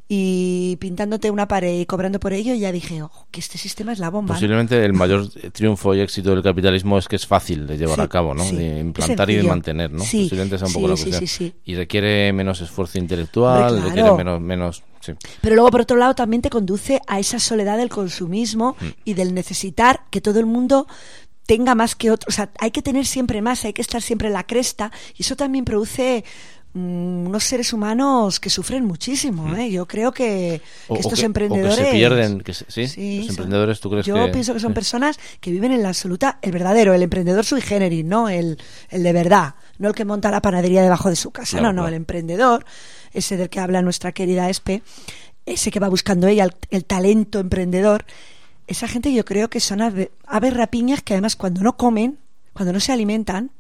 C: y pintándote una pared y cobrando por ello, ya dije, ojo, que este sistema es la bomba, ¿no?
B: Posiblemente el mayor triunfo y éxito del capitalismo es que es fácil de llevar
C: Sí,
B: a cabo, ¿no?
C: sí.
B: De
C: Es
B: implantar y de
C: sencillo.
B: mantener, ¿no?
C: Sí,
B: Posiblemente sea un
C: sí,
B: poco la
C: sí,
B: cuestión.
C: sí, sí.
B: Y requiere menos esfuerzo intelectual,
C: Hombre, claro.
B: requiere menos, menos, sí.
C: Pero luego, por otro lado, también te conduce a esa soledad del consumismo
B: Mm.
C: y del necesitar que todo el mundo tenga más que otro. O sea, hay que tener siempre más, hay que estar siempre en la cresta. Y eso también produce mm, unos seres humanos que sufren muchísimo, ¿eh? Yo creo que,
B: O,
C: que
B: o
C: estos
B: que,
C: emprendedores...
B: o que se pierden, que se- sí,
C: Sí,
B: los
C: son-
B: emprendedores, ¿tú crees
C: Yo
B: que...?
C: pienso que son
B: sí.
C: personas que viven en la absoluta, el verdadero, el emprendedor sui generis, ¿no? El, el de verdad, no el que monta la panadería debajo de su casa,
B: Claro,
C: no, no,
B: claro.
C: el emprendedor, ese del que habla nuestra querida Espe, ese que va buscando ella, el, el talento emprendedor, esa gente yo creo que son ave, aves rapiñas que además cuando no comen, cuando no se alimentan,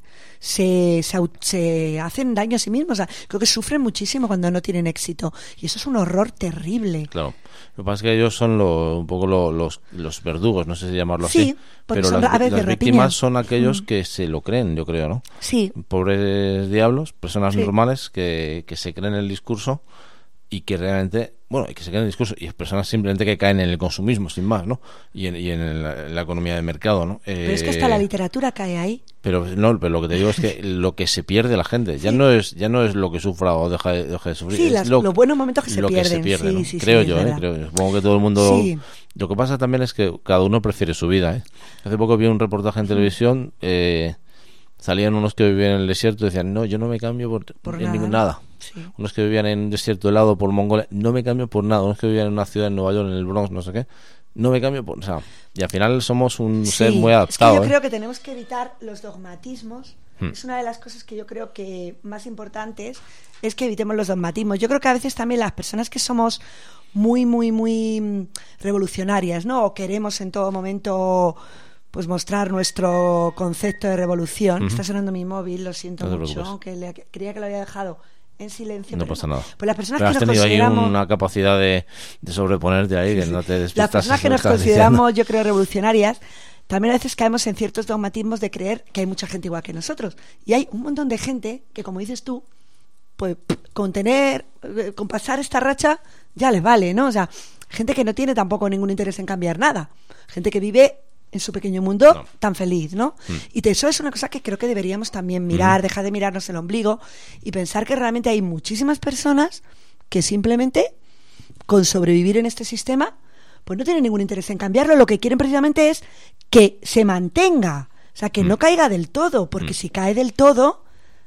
C: se, se, se hacen daño a sí mismos. O sea, creo que sufren muchísimo cuando no tienen éxito. Y eso es un horror terrible.
B: Claro. Lo que pasa es que ellos son lo, un poco lo, los, los verdugos, no sé si llamarlo
C: sí,
B: así. Pero
C: son
B: las,
C: aves
B: las
C: de
B: víctimas
C: rapiña.
B: son aquellos
C: Mm.
B: que se lo creen, yo creo, ¿no?
C: Sí.
B: Pobres diablos, personas
C: Sí.
B: normales que, que se creen el discurso y que realmente, bueno, y que se creen el discurso, y personas simplemente que caen en el consumismo, sin más, ¿no? Y en, y en, la, en la economía de mercado, ¿no? Eh,
C: Pero es que hasta la literatura cae ahí.
B: Pero no, pero lo que te digo es que lo que se pierde la gente ya
C: Sí.
B: no es ya no es lo que sufra o deja de, deja de sufrir,
C: Sí,
B: es
C: las-
B: lo,
C: los buenos momentos que se
B: lo
C: pierden.
B: que se pierde,
C: Sí,
B: ¿no?
C: sí, sí,
B: creo
C: es
B: yo, ¿eh?
C: verdad.
B: Creo yo. Supongo que todo el mundo.
C: Sí.
B: Lo que pasa también es que cada uno prefiere su vida, ¿eh? Hace poco vi un reportaje en televisión, eh, salían unos que vivían en el desierto y decían, no, yo no me cambio por,
C: Por
B: en
C: nada,
B: ningún
C: ¿no?
B: nada.
C: Sí.
B: Unos que vivían en un desierto helado por Mongolia, no me cambio por nada. Unos que vivían en una ciudad en Nueva York, en el Bronx, no sé qué, no me cambio por... O sea, y al final somos un
C: Sí,
B: ser muy
C: es que
B: adaptado.
C: yo
B: ¿eh?
C: creo que tenemos que evitar los dogmatismos.
B: Hmm.
C: Es una de las cosas que yo creo que más importantes es que evitemos los dogmatismos. Yo creo que a veces también las personas que somos muy, muy, muy mm, revolucionarias, ¿no? O queremos en todo momento pues mostrar nuestro concepto de revolución.
B: Ujú.
C: Está sonando mi móvil, lo siento
B: No te
C: mucho,
B: preocupes.
C: aunque le, creía que lo había dejado en silencio.
B: No
C: pero
B: pasa nada.
C: Pues las personas
B: Pero
C: que
B: has
C: nos
B: tenido ahí
C: consideramos...
B: una capacidad de, de sobreponerte ahí, que no te
C: Las
B: despistas.
C: personas que
B: lo
C: nos
B: estás
C: consideramos,
B: diciendo.
C: yo creo, revolucionarias, también a veces caemos en ciertos dogmatismos de creer que hay mucha gente igual que nosotros. Y hay un montón de gente que, como dices tú, pues con tener, eh, con pasar esta racha, ya les vale, ¿no? O sea, gente que no tiene tampoco ningún interés en cambiar nada. Gente que vive en su pequeño mundo
B: No.
C: tan feliz, ¿no?
B: Mm.
C: Y eso es una cosa que creo que deberíamos también mirar,
B: Mm.
C: dejar de mirarnos el ombligo y pensar que realmente hay muchísimas personas que simplemente con sobrevivir en este sistema pues no tienen ningún interés en cambiarlo, lo que quieren precisamente es que se mantenga, o sea, que
B: Mm.
C: no caiga del todo, porque
B: Mm.
C: si cae del todo,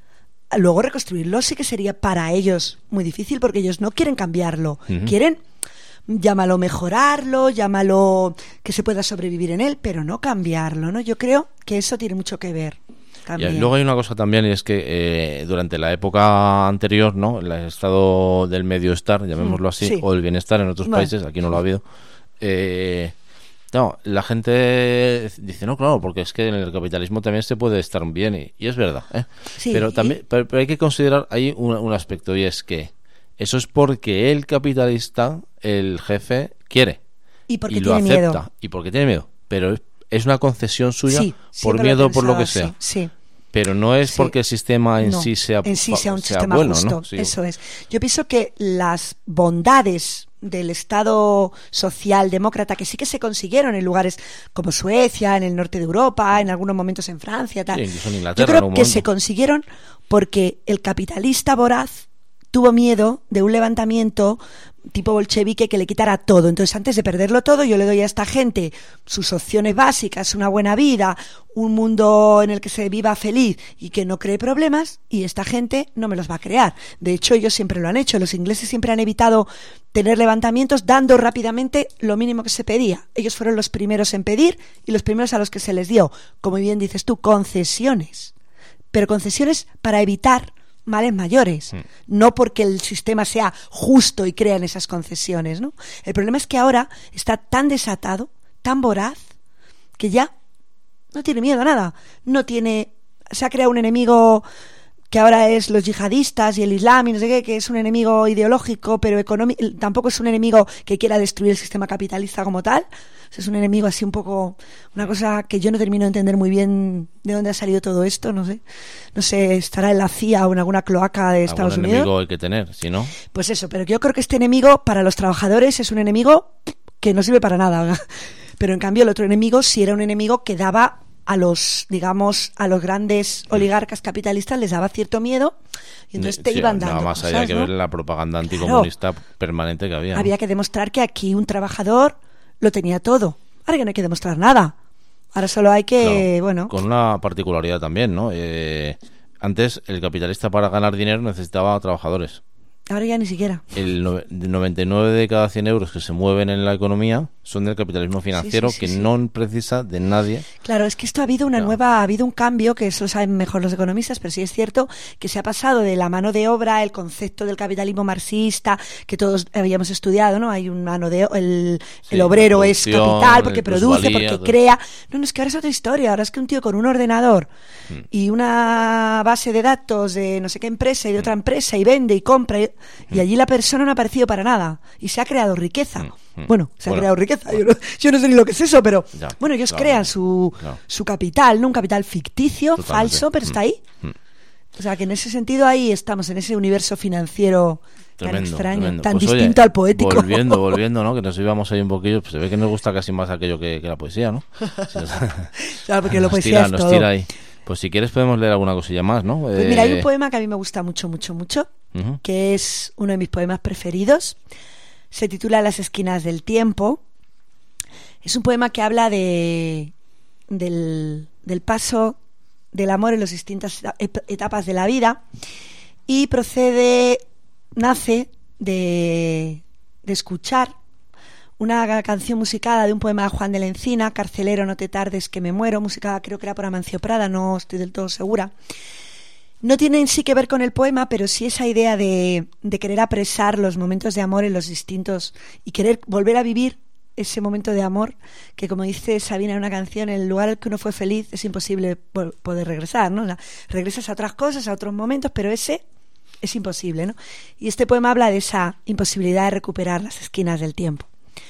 C: luego reconstruirlo sí que sería para ellos muy difícil, porque ellos no quieren cambiarlo,
B: Ujú.
C: quieren, llámalo mejorarlo, llámalo que se pueda sobrevivir en él, pero no cambiarlo, ¿no? Yo creo que eso tiene mucho que ver
B: Y
C: también.
B: luego hay una cosa también, y es que eh, durante la época anterior, ¿no? El estado del medio-estar, llamémoslo así,
C: sí.
B: o el bienestar en otros
C: Bueno.
B: países, aquí no lo ha habido. Eh, no, la gente dice, no, claro, porque es que en el capitalismo también se puede estar bien, y, y es verdad, ¿eh?
C: Sí,
B: pero
C: y-
B: también pero, pero hay que considerar, hay un, un aspecto, y es que eso es porque el capitalista, el jefe, quiere.
C: Y porque
B: y lo
C: tiene
B: acepta,
C: miedo.
B: y porque tiene miedo. Pero es, es una concesión suya
C: Sí,
B: por
C: siempre
B: miedo
C: he
B: o por lo que
C: pensado
B: sea.
C: así, sí.
B: Pero no es
C: Sí.
B: porque el sistema en
C: No,
B: sí sea,
C: en sí
B: fa-
C: sea un
B: sea
C: sistema
B: bueno,
C: justo,
B: ¿no? Sí.
C: eso es. Yo pienso que las bondades del Estado socialdemócrata, que sí que se consiguieron en lugares como Suecia, en el norte de Europa, en algunos momentos en Francia, tal.
B: Sí, incluso en
C: Yo
B: Inglaterra en
C: creo
B: algún
C: que
B: momento.
C: se consiguieron porque el capitalista voraz tuvo miedo de un levantamiento tipo bolchevique que le quitara todo. Entonces, antes de perderlo todo, yo le doy a esta gente sus opciones básicas, una buena vida, un mundo en el que se viva feliz y que no cree problemas, y esta gente no me los va a crear. De hecho, ellos siempre lo han hecho. Los ingleses siempre han evitado tener levantamientos dando rápidamente lo mínimo que se pedía. Ellos fueron los primeros en pedir y los primeros a los que se les dio, como bien dices tú, concesiones. Pero concesiones para evitar males mayores,
B: Mm.
C: no porque el sistema sea justo y crean esas concesiones, ¿no? El problema es que ahora está tan desatado, tan voraz, que ya no tiene miedo a nada. No tiene, se ha creado un enemigo que ahora es los yihadistas y el islam y no sé qué, que es un enemigo ideológico, pero económico, tampoco es un enemigo que quiera destruir el sistema capitalista como tal. O sea, es un enemigo así un poco, una cosa que yo no termino de entender muy bien de dónde ha salido todo esto, no sé. No sé, estará en la C I A o en alguna cloaca de Estados
B: Algún
C: Unidos.
B: enemigo hay que tener, si no...
C: Pues eso, pero yo creo que este enemigo para los trabajadores es un enemigo que no sirve para nada. Pero en cambio el otro enemigo sí era un enemigo que daba a los, digamos, a los grandes oligarcas capitalistas les daba cierto miedo y entonces te
B: Sí,
C: iban dando
B: nada más
C: cosas,
B: allá que
C: ¿no?
B: ver la propaganda anticomunista permanente que había. ¿no?
C: Había que demostrar que aquí un trabajador lo tenía todo. Ahora ya no hay que demostrar nada. Ahora solo hay que,
B: Claro,
C: bueno...
B: con una particularidad también, ¿no? Eh, antes el capitalista para ganar dinero necesitaba trabajadores.
C: Ahora ya ni siquiera.
B: El no- noventa y nueve de cada cien euros que se mueven en la economía son del capitalismo financiero, sí, sí, sí, que sí. no precisa de nadie.
C: Claro, es que esto ha habido una claro. nueva, ha habido un cambio, que eso lo saben mejor los economistas, pero sí es cierto que se ha pasado de la mano de obra, el concepto del capitalismo marxista, que todos habíamos estudiado, ¿no? Hay un mano de el, sí, el obrero es capital porque produce, valía, porque todo. crea. No, no, es que ahora es otra historia, ahora es que un tío con un ordenador mm. y una base de datos de no sé qué empresa y de otra empresa y vende y compra y, mm. y allí la persona no ha aparecido para nada y se ha creado riqueza. Mm. Bueno, se bueno, ha creado riqueza. Yo no, yo no sé ni lo que es eso, pero ya, bueno, ellos claro, crean su, claro. su capital, ¿no? Un capital ficticio, totalmente. falso, pero mm. está ahí. Mm. O sea, que en ese sentido ahí estamos, en ese universo financiero tremendo, tan extraño, tremendo. tan pues distinto oye, al poético.
B: Volviendo, volviendo, ¿no? Que nos íbamos ahí un poquillo, pues se ve que nos gusta casi más aquello que, que la poesía, ¿no? Si nos,
C: claro, porque la poesía tira, es
B: nos
C: todo.
B: Tira ahí. Pues si quieres podemos leer alguna cosilla más, ¿no?
C: Pues
B: eh...
C: mira, hay un poema que a mí me gusta mucho, mucho, mucho, uh-huh. que es uno de mis poemas preferidos. Se titula Las esquinas del tiempo. Es un poema que habla de del, del paso del amor en las distintas etapas de la vida y procede, nace de, de escuchar una canción musicada de un poema de Juan de la Encina, Carcelero, no te tardes que me muero, musicada creo que era por Amancio Prada, no estoy del todo segura. No tiene en sí que ver con el poema, pero sí esa idea de, de querer apresar los momentos de amor en los distintos y querer volver a vivir ese momento de amor que, como dice Sabina en una canción, en el lugar al que uno fue feliz es imposible poder regresar, ¿no? O sea, regresas a otras cosas, a otros momentos, pero ese es imposible, ¿no? Y este poema habla de esa imposibilidad de recuperar las esquinas del tiempo.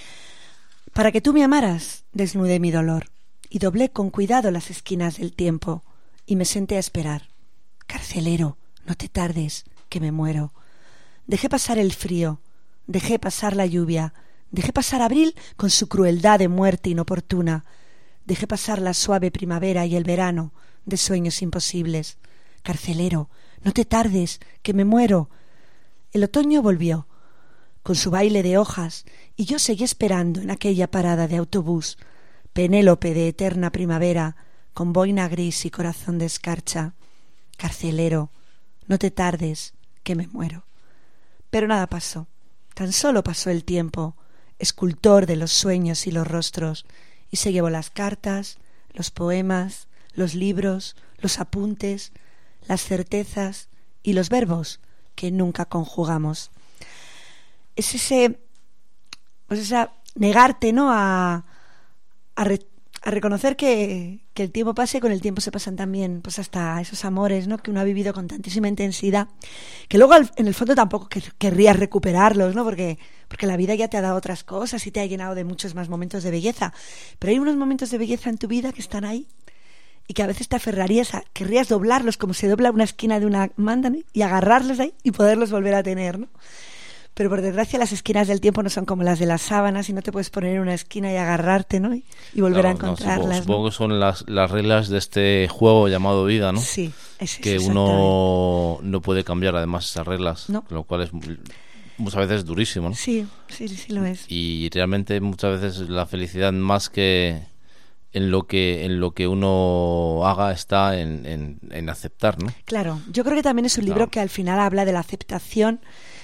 C: Para que tú me amaras, desnudé mi dolor y doblé con cuidado las esquinas del tiempo y me senté a esperar. Carcelero, no te tardes, que me muero. Dejé pasar el frío, dejé pasar la lluvia, dejé pasar abril con su crueldad de muerte inoportuna, dejé pasar la suave primavera y el verano de sueños imposibles. Carcelero, no te tardes, que me muero. El otoño volvió, con su baile de hojas, y yo seguí esperando en aquella parada de autobús, Penélope de eterna primavera, con boina gris y corazón de escarcha. Carcelero, no te tardes, que me muero. Pero nada pasó, tan solo pasó el tiempo, escultor de los sueños y los rostros, y se llevó las cartas, los poemas, los libros, los apuntes, las certezas y los verbos que nunca conjugamos. Es ese, pues esa negarte, ¿no? A, a, re, a reconocer que, que el tiempo pase y con el tiempo se pasan también, pues hasta esos amores, ¿no? Que uno ha vivido con tantísima intensidad, que luego al, en el fondo tampoco que, querrías recuperarlos, ¿no? Porque, porque la vida ya te ha dado otras cosas y te ha llenado de muchos más momentos de belleza. Pero hay unos momentos de belleza en tu vida que están ahí y que a veces te aferrarías a, querrías doblarlos como se dobla una esquina de una manta, ¿no? Y agarrarlos de ahí y poderlos volver a tener, ¿no? Pero por desgracia las esquinas del tiempo no son como las de las sábanas y no te puedes poner en una esquina y agarrarte, ¿no? Y, y volver claro, a encontrarlas.
B: No, supongo, supongo ¿no? que son las, las reglas de este juego llamado vida, ¿no?
C: Sí, es,
B: que uno no puede cambiar además esas reglas,
C: no.
B: Lo cual es muchas veces durísimo, ¿no?
C: Sí, sí, sí, sí lo es.
B: Y realmente muchas veces la felicidad más que en lo que en lo que uno haga está en, en, en aceptar, ¿no?
C: Claro, yo creo que también es un libro claro. que al final habla de la aceptación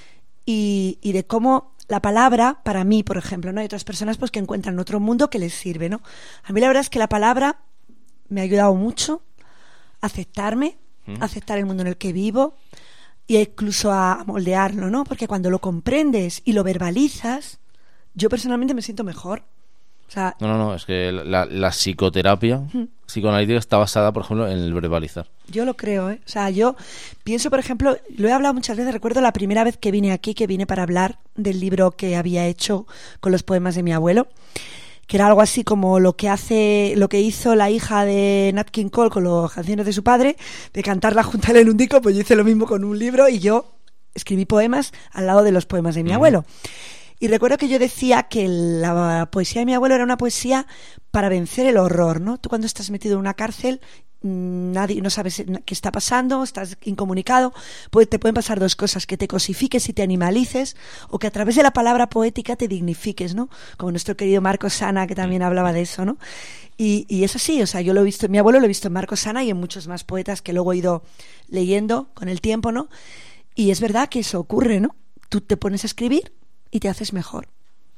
C: y, y de cómo la palabra, para mí, por ejemplo, ¿no? Hay otras personas pues que encuentran otro mundo que les sirve, ¿no? A mí la verdad es que la palabra me ha ayudado mucho a aceptarme, ¿Mm? a aceptar el mundo en el que vivo y incluso a moldearlo, ¿no? Porque cuando lo comprendes y lo verbalizas, yo personalmente me siento mejor. O sea,
B: no, no, no, es que la, la psicoterapia uh-huh. psicoanalítica está basada, por ejemplo, en el verbalizar.
C: Yo lo creo, ¿eh? O sea, yo pienso, por ejemplo, lo he hablado muchas veces, recuerdo la primera vez que vine aquí, que vine para hablar del libro que había hecho con los poemas de mi abuelo, que era algo así como lo que hace, lo que hizo la hija de Nat King Cole con las canciones de su padre, de cantarla junto al elundico, pues yo hice lo mismo con un libro y yo escribí poemas al lado de los poemas de mi uh-huh. abuelo. Y recuerdo que yo decía que la poesía de mi abuelo era una poesía para vencer el horror, ¿no? Tú cuando estás metido en una cárcel, nadie no sabes qué está pasando, estás incomunicado, pues te pueden pasar dos cosas, que te cosifiques y te animalices, o que a través de la palabra poética te dignifiques, ¿no? Como nuestro querido Marco Sana, que también hablaba de eso, ¿no? Y, y es así, o sea, yo lo he visto, mi abuelo lo he visto en Marco Sana y en muchos más poetas que luego he ido leyendo con el tiempo, ¿no? Y es verdad que eso ocurre, ¿no? Tú te pones a escribir y te haces mejor.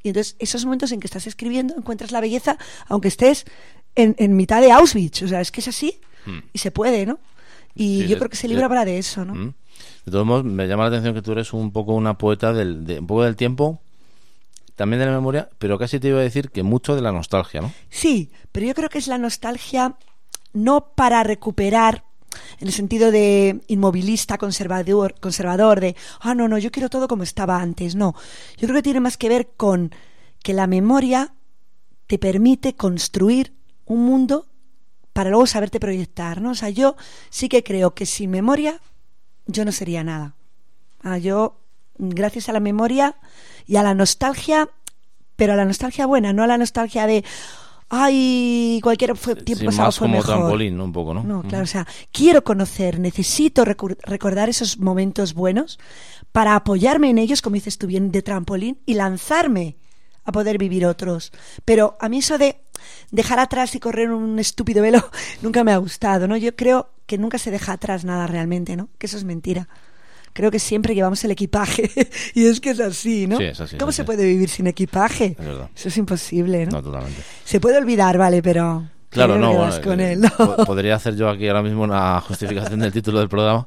C: Y entonces esos momentos en que estás escribiendo encuentras la belleza, aunque estés en, en mitad de Auschwitz. O sea, es que es así mm. y se puede, ¿no? Y sí, yo creo que ese libro sí. habla de eso, ¿no?
B: Mm. De todos modos, me llama la atención que tú eres un poco una poeta del, de, un poco del tiempo, también de la memoria, pero casi te iba a decir que mucho de la nostalgia, ¿no?
C: Sí, pero yo creo que es la nostalgia no para recuperar, en el sentido de inmovilista, conservador, conservador de, ah, no, no, yo quiero todo como estaba antes. No, yo creo que tiene más que ver con que la memoria te permite construir un mundo para luego saberte proyectar, ¿no? O sea, yo sí que creo que sin memoria yo no sería nada. Ah, yo, gracias a la memoria y a la nostalgia, pero a la nostalgia buena, no a la nostalgia de ay, cualquier fue, tiempo
B: sí,
C: pasado
B: más
C: fue
B: como
C: mejor.
B: Trampolín, ¿no? Un poco, ¿no?
C: No, claro, o sea, quiero conocer, necesito recur- recordar esos momentos buenos para apoyarme en ellos, como dices tú bien, de trampolín y lanzarme a poder vivir otros. Pero a mí eso de dejar atrás y correr un estúpido velo nunca me ha gustado, ¿no? Yo creo que nunca se deja atrás nada realmente, ¿no? Que eso es mentira. Creo que siempre llevamos el equipaje y es que es así, ¿no?
B: Sí, es así.
C: ¿Cómo
B: es
C: se
B: así.
C: puede vivir sin equipaje?
B: Es verdad.
C: Eso es imposible, ¿no?
B: No, totalmente.
C: Se puede olvidar, vale, pero
B: claro, no, bueno,
C: con
B: eh,
C: él, ¿no?
B: po- podría hacer yo aquí ahora mismo una justificación del título del programa,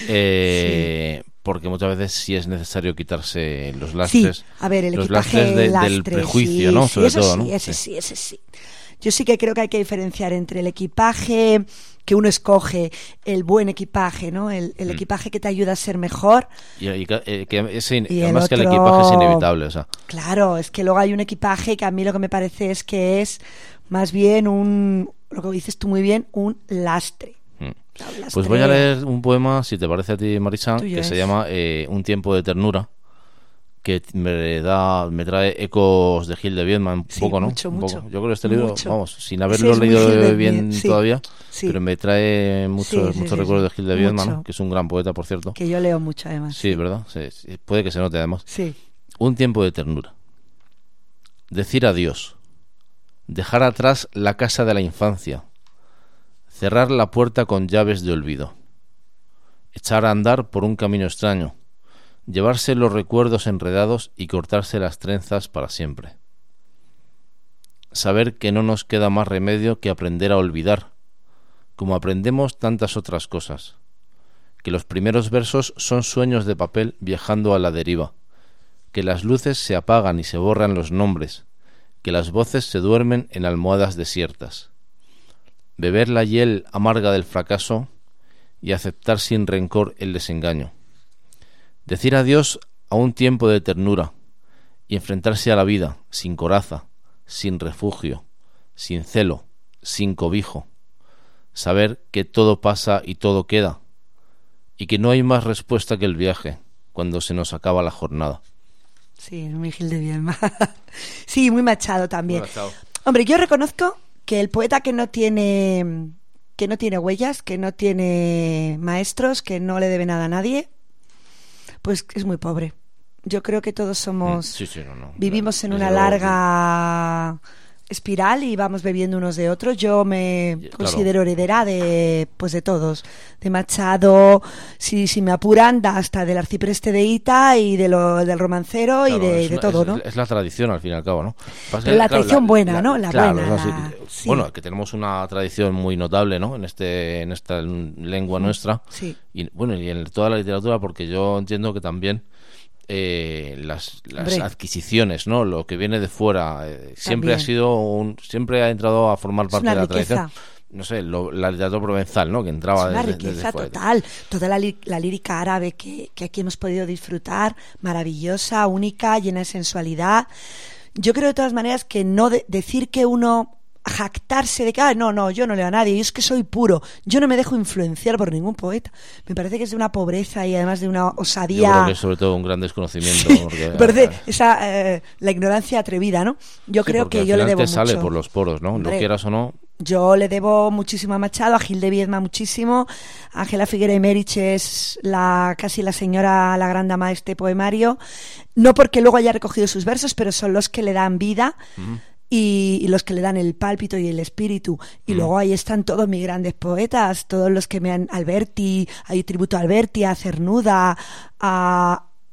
B: eh, sí. porque muchas veces sí es necesario quitarse los lastres,
C: sí, a ver, el
B: los
C: equipaje
B: lastres de,
C: lastre,
B: del prejuicio,
C: sí,
B: ¿no?
C: Sí,
B: Sobre
C: eso
B: todo,
C: sí,
B: ¿no?
C: ese sí, ese sí. Yo sí que creo que hay que diferenciar entre el equipaje que uno escoge, el buen equipaje, ¿no? El, el mm. equipaje que te ayuda a ser mejor.
B: Y, y que, que es in,
C: y
B: además
C: otro,
B: que el equipaje es inevitable, o sea.
C: Claro, es que luego hay un equipaje que a mí lo que me parece es que es más bien un, lo que dices tú muy bien, un lastre.
B: Mm. Pues voy a leer un poema, si te parece a ti, Marisa,
C: Tuyo
B: que
C: es.
B: se llama eh, Un tiempo de ternura, que me da me trae ecos de Gil de Viedma un
C: sí,
B: poco, ¿no?
C: Mucho,
B: un
C: mucho,
B: poco. Yo creo que este libro,
C: mucho.
B: vamos, sin haberlo leído bien
C: sí,
B: todavía,
C: sí.
B: pero me trae muchos
C: sí, sí,
B: muchos
C: sí,
B: recuerdos
C: sí.
B: de Gil de Viedma,
C: Mucho.
B: ¿no? Que es un gran poeta, por cierto.
C: Que yo leo mucho, además.
B: Sí, sí. ¿verdad? Sí, sí, puede que se note, además.
C: Sí.
B: Un tiempo de ternura. Decir adiós. Dejar atrás la casa de la infancia. Cerrar la puerta con llaves de olvido. Echar a andar por un camino extraño. Llevarse los recuerdos enredados y cortarse las trenzas para siempre. Saber que no nos queda más remedio que aprender a olvidar, como aprendemos tantas otras cosas. Que los primeros versos son sueños de papel viajando a la deriva. Que las luces se apagan y se borran los nombres. Que las voces se duermen en almohadas desiertas. Beber la hiel amarga del fracaso y aceptar sin rencor el desengaño. Decir adiós a un tiempo de ternura y enfrentarse a la vida sin coraza, sin refugio, sin celo, sin cobijo. Saber que todo pasa y todo queda y que no hay más respuesta que el viaje cuando se nos acaba la jornada.
C: Sí, muy Gil de Viedma. Sí, muy Machado también.
B: Muy Machado.
C: Hombre, yo reconozco que el poeta que no tiene que no tiene huellas, que no tiene maestros, que no le debe nada a nadie, pues es muy pobre. Yo creo que todos somos
B: sí, sí, no, no.
C: vivimos
B: Claro,
C: en una
B: luego,
C: larga espiral y vamos bebiendo unos de otros. Yo me
B: claro.
C: considero heredera de pues de todos, de Machado, si si me apuran, hasta del Arcipreste de Ita y de lo del romancero
B: claro,
C: y de,
B: es
C: de
B: una,
C: todo,
B: es,
C: ¿no?
B: Es la tradición al fin y al cabo, ¿no? Pasa
C: Pero
B: que,
C: la
B: claro,
C: tradición
B: la,
C: buena,
B: la,
C: ¿no? La
B: claro,
C: buena.
B: o sea,
C: la...
B: sí,
C: Sí.
B: Bueno, que tenemos una tradición muy notable, ¿no? En este en esta lengua
C: Mm,
B: nuestra.
C: Sí.
B: Y bueno, y en toda la literatura, porque yo entiendo que también Eh, las, las
C: Hombre.
B: adquisiciones, ¿no? Lo que viene de fuera eh, siempre
C: También.
B: ha sido un, siempre ha entrado a formar
C: Es
B: parte
C: una
B: de la
C: riqueza.
B: tradición. No sé, lo, la literatura provenzal, ¿no? Que entraba
C: Es una
B: desde,
C: riqueza
B: desde fuera.
C: total. Toda la, li- la lírica árabe que, que aquí hemos podido disfrutar, maravillosa, única, llena de sensualidad. Yo creo de todas maneras que no de- decir que uno jactarse de que ah, no, no, yo no leo a nadie, yo es que soy puro, yo no me dejo influenciar por ningún poeta. Me parece que es de una pobreza y además de una osadía.
B: Yo creo que es sobre todo un gran desconocimiento.
C: Sí,
B: porque,
C: me parece
B: eh,
C: esa eh, la ignorancia atrevida, ¿no? Yo
B: sí,
C: creo
B: porque
C: que
B: al
C: yo le
B: final
C: debo
B: te
C: mucho.
B: sale por los poros, ¿no?
C: Hombre,
B: Lo quieras o no.
C: Yo le debo muchísimo a Machado, a Gil de Viedma muchísimo. Ángela Figuera Emerich es la casi la señora, la gran dama de este poemario. No porque luego haya recogido sus versos, pero son los que le dan vida. Uh-huh. Y, y los que le dan el pálpito y el espíritu. Y mm. luego ahí están todos mis grandes poetas, todos los que me han... Alberti, hay tributo a Alberti, a Cernuda, a,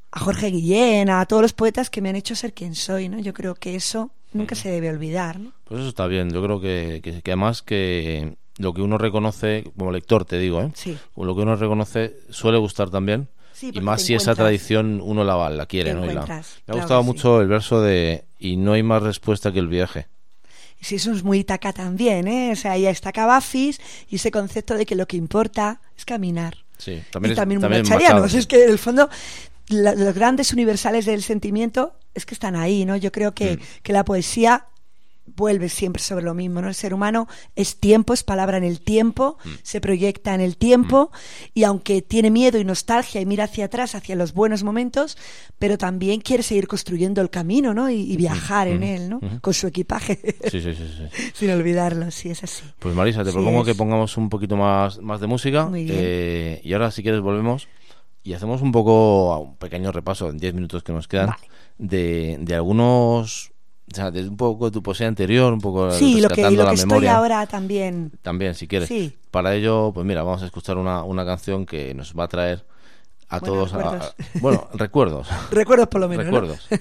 C: a Jorge Guillén, a todos los poetas que me han hecho ser quien soy, ¿no? Yo creo que eso nunca se debe olvidar, ¿no?
B: Pues eso está bien. Yo creo que, que, que además que lo que uno reconoce, como lector te digo, ¿eh?
C: Sí.
B: Lo que uno reconoce suele gustar también.
C: Sí,
B: y más si esa tradición uno la, la quiere, ¿no? Y la, me ha
C: claro
B: gustado
C: sí.
B: mucho el verso de "y no hay más respuesta que el viaje".
C: Sí, eso es muy Itaca también, ¿eh? O sea, ya está Cavafis y ese concepto de que lo que importa es caminar.
B: Sí, también
C: y
B: es,
C: también,
B: también
C: macharianos.
B: Machado, sí.
C: Es que en el fondo la, los grandes universales del sentimiento es que están ahí, ¿no? Yo creo que, mm. que la poesía vuelve siempre sobre lo mismo, ¿no? El ser humano es tiempo, es palabra en el tiempo, mm. se proyecta en el tiempo mm. y aunque tiene miedo y nostalgia y mira hacia atrás, hacia los buenos momentos, pero también quiere seguir construyendo el camino, ¿no? Y, y viajar mm. en él, ¿no? Mm. Con su equipaje.
B: Sí, sí, sí, sí.
C: Sin olvidarlo, sí, es así.
B: Pues Marisa, te
C: sí
B: propongo
C: es.
B: que pongamos un poquito más, más de música.
C: Muy bien.
B: Eh, y ahora, si quieres, volvemos y hacemos un poco, un pequeño repaso en diez minutos que nos quedan,
C: vale.
B: de, de algunos... O sea, de un poco de tu poesía anterior, un poco
C: sí, lo que, lo
B: la
C: que
B: memoria.
C: Estoy ahora también.
B: También, si quieres.
C: Sí.
B: Para ello, pues mira, vamos a escuchar una, una canción que nos va a traer a
C: bueno,
B: todos...
C: recuerdos.
B: A, a, bueno, recuerdos.
C: Recuerdos por lo menos,
B: Recuerdos.
C: ¿no?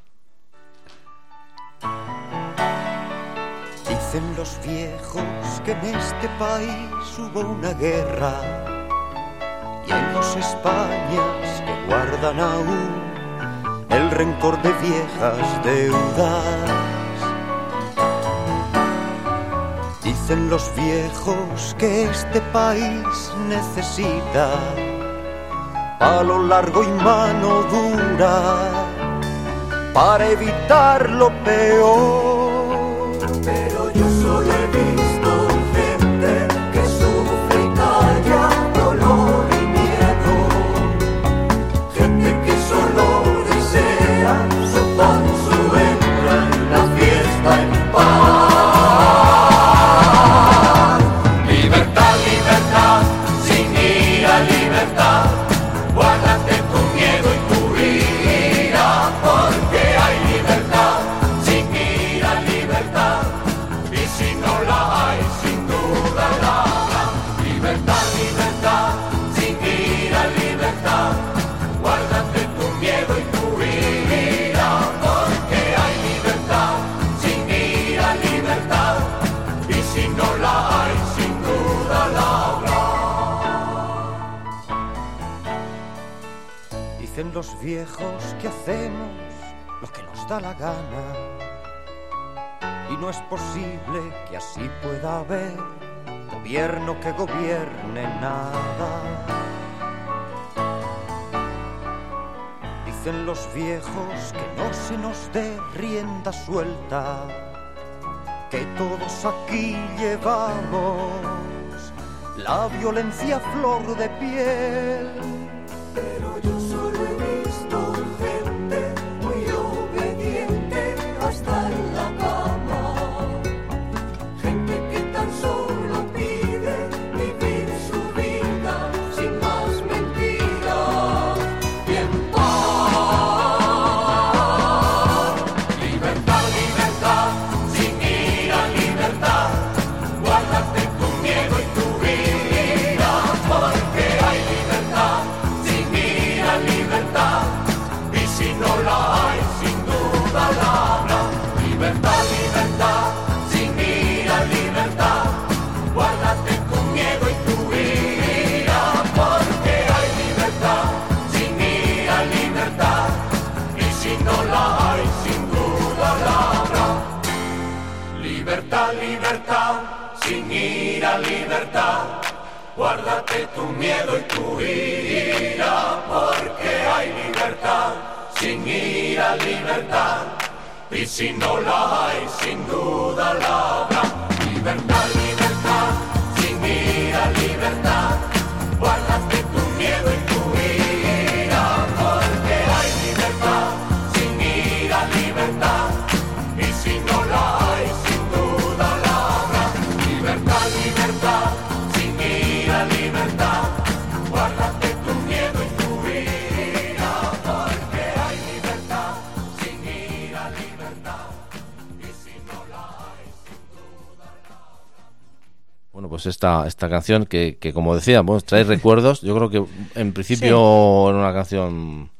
D: Dicen los viejos que en este país hubo una guerra y hay dos Españas que guardan aún el rencor de viejas deudas. Dicen los viejos que este país necesita palo largo y mano dura para evitar lo peor. Pero yo solo he visto gente que sufre y calla dolor y miedo, gente que solo desea su pan, su hembra y la fiesta en paz. Libertad, libertad, sin ira, libertad, guárdate tu miedo y tu ira, porque hay libertad, sin ira, libertad, y si no la hay, sin duda la habrá. Libertad, libertad, sin ira, libertad, guárdate tu miedo y tu ira, porque hay libertad, sin ira, libertad, y si no la hay, sin duda la habrá. Dicen los viejos que hacemos lo que nos da la gana, y no es posible que así pueda haber gobierno que gobierne nada. Dicen los viejos que no se nos dé rienda suelta, que todos aquí llevamos la violencia a flor de piel. Pero yo solo he visto gente muy obediente hasta en la cama, gente que tan solo pide vivir su vida sin más mentiras y en paz. Libertad, libertad, sin ira, libertad, guárdate tu miedo y tu ira, porque hay libertad, sin ira, libertad, y si no la hay, sin duda la habrá. Libertad, libertad, sin ira, libertad, guárdate tu miedo y tu ira, porque hay libertad, sin ira, libertad, y si no la hay, sin duda la habrá. Libertad, libertad, sin ira, libertad, guárdate tu miedo y tu ira, porque hay libertad, sin ira, libertad, y si no la hay, sin duda la habrá. Libertad, libertad, sin ira, libertad, guárdate tu miedo y tu ira, porque hay libertad, sin ira, libertad, y si no la hay, sin duda la habrá. Libertad, libertad, sin ira, libertad, guárdate tu miedo y tu ira, porque hay libertad, sin ira, libertad, y si no la hay, sin duda la habrá.
B: Bueno, pues esta, esta canción que, que como decía, pues, trae recuerdos. Yo creo que en principio
C: Sí.
B: era una canción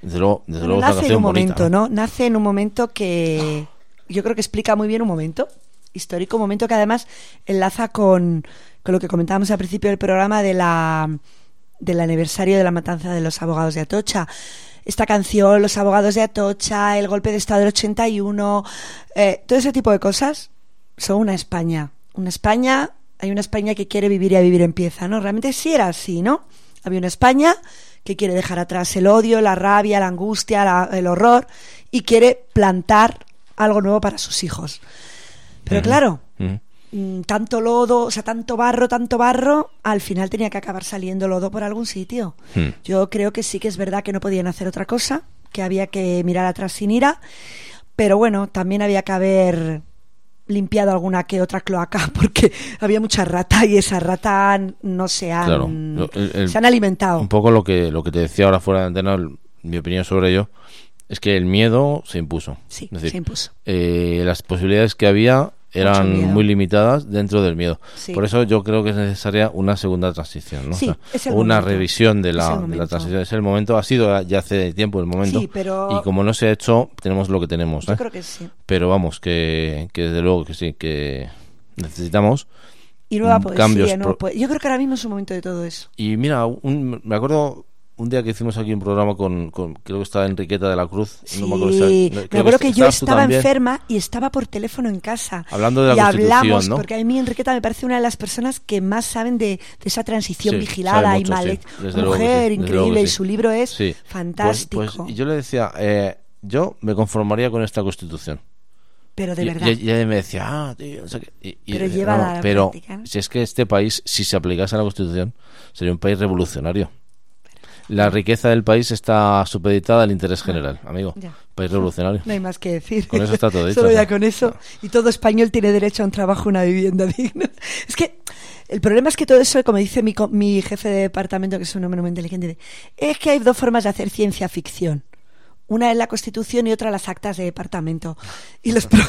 B: Desde luego, desde
C: Bueno,
B: luego es una
C: nace en
B: canción
C: un
B: bonita,
C: momento, ¿no? Nace en un momento que yo creo que explica muy bien un momento histórico, un momento que además enlaza con, con lo que comentábamos al principio del programa de la del aniversario de la matanza de los abogados de Atocha. Esta canción, los abogados de Atocha, el golpe de estado del ochenta y uno, eh, todo ese tipo de cosas son una España. Una España, hay una España que quiere vivir y a vivir empieza, ¿no? Realmente sí era así, ¿no? Había una España que quiere dejar atrás el odio, la rabia, la angustia, la, el horror, y quiere plantar algo nuevo para sus hijos. Pero uh-huh. claro, uh-huh. tanto lodo, o sea, tanto barro, tanto barro, al final tenía que acabar saliendo lodo por algún sitio. Uh-huh. Yo creo que sí que es verdad que no podían hacer otra cosa, que había que mirar atrás sin ira, pero bueno, también había que haber limpiado alguna que otra cloaca, porque había mucha rata y esas ratas no se han,
B: claro, el, el,
C: se han alimentado.
B: Un poco lo que, lo que te decía ahora fuera de antena, el, mi opinión sobre ello, es que el miedo se impuso.
C: Sí,
B: es decir,
C: se impuso.
B: Eh, las posibilidades que había eran muy limitadas dentro del miedo. Sí. Por eso yo creo que es necesaria una segunda transición, ¿no?
C: Sí,
B: o sea,
C: es el
B: una
C: momento.
B: revisión de la, de la transición. Es el momento, ha sido ya hace tiempo el momento.
C: Sí, pero...
B: Y como no se ha hecho, tenemos lo que tenemos.
C: Yo
B: ¿eh?
C: creo que sí.
B: Pero vamos, que, que desde luego que sí, que necesitamos
C: y nueva poesía,
B: cambios.
C: Nueva po- yo creo que ahora mismo es un momento de todo eso.
B: Y mira, un, me acuerdo... Un día que hicimos aquí un programa con, con creo que estaba Enriqueta de la Cruz.
C: Sí,
B: no me acuerdo, si,
C: me acuerdo que, que yo estaba enferma y estaba por teléfono en casa.
B: Hablando de la
C: y
B: Constitución,
C: hablamos,
B: ¿no?
C: porque a mí Enriqueta me parece una de las personas que más saben de, de esa transición
B: sí,
C: vigilada
B: mucho,
C: y mal
B: sí.
C: hecha. Mujer
B: sí,
C: increíble
B: sí.
C: y su libro es
B: sí.
C: fantástico.
B: Pues, pues yo le decía, eh, yo me conformaría con esta Constitución.
C: Pero de
B: y,
C: verdad.
B: Y, y ella me decía, ah, tío, o sea, que, y, y
C: pero
B: decía,
C: lleva
B: no,
C: la
B: pero
C: práctica, ¿no?
B: si es que este país, si se aplicase a la Constitución, sería un país revolucionario. La riqueza del país está supeditada al interés general, amigo. Ya. País revolucionario.
C: No hay más que decir.
B: Con eso está todo dicho.
C: Solo ya
B: o sea,
C: con eso. No. Y todo español tiene derecho a un trabajo, una vivienda digna. Es que el problema es que todo eso, como dice mi, mi jefe de departamento, que es un hombre muy inteligente, es que hay dos formas de hacer ciencia ficción. Una es la Constitución y otra las actas de departamento. Y los, pro-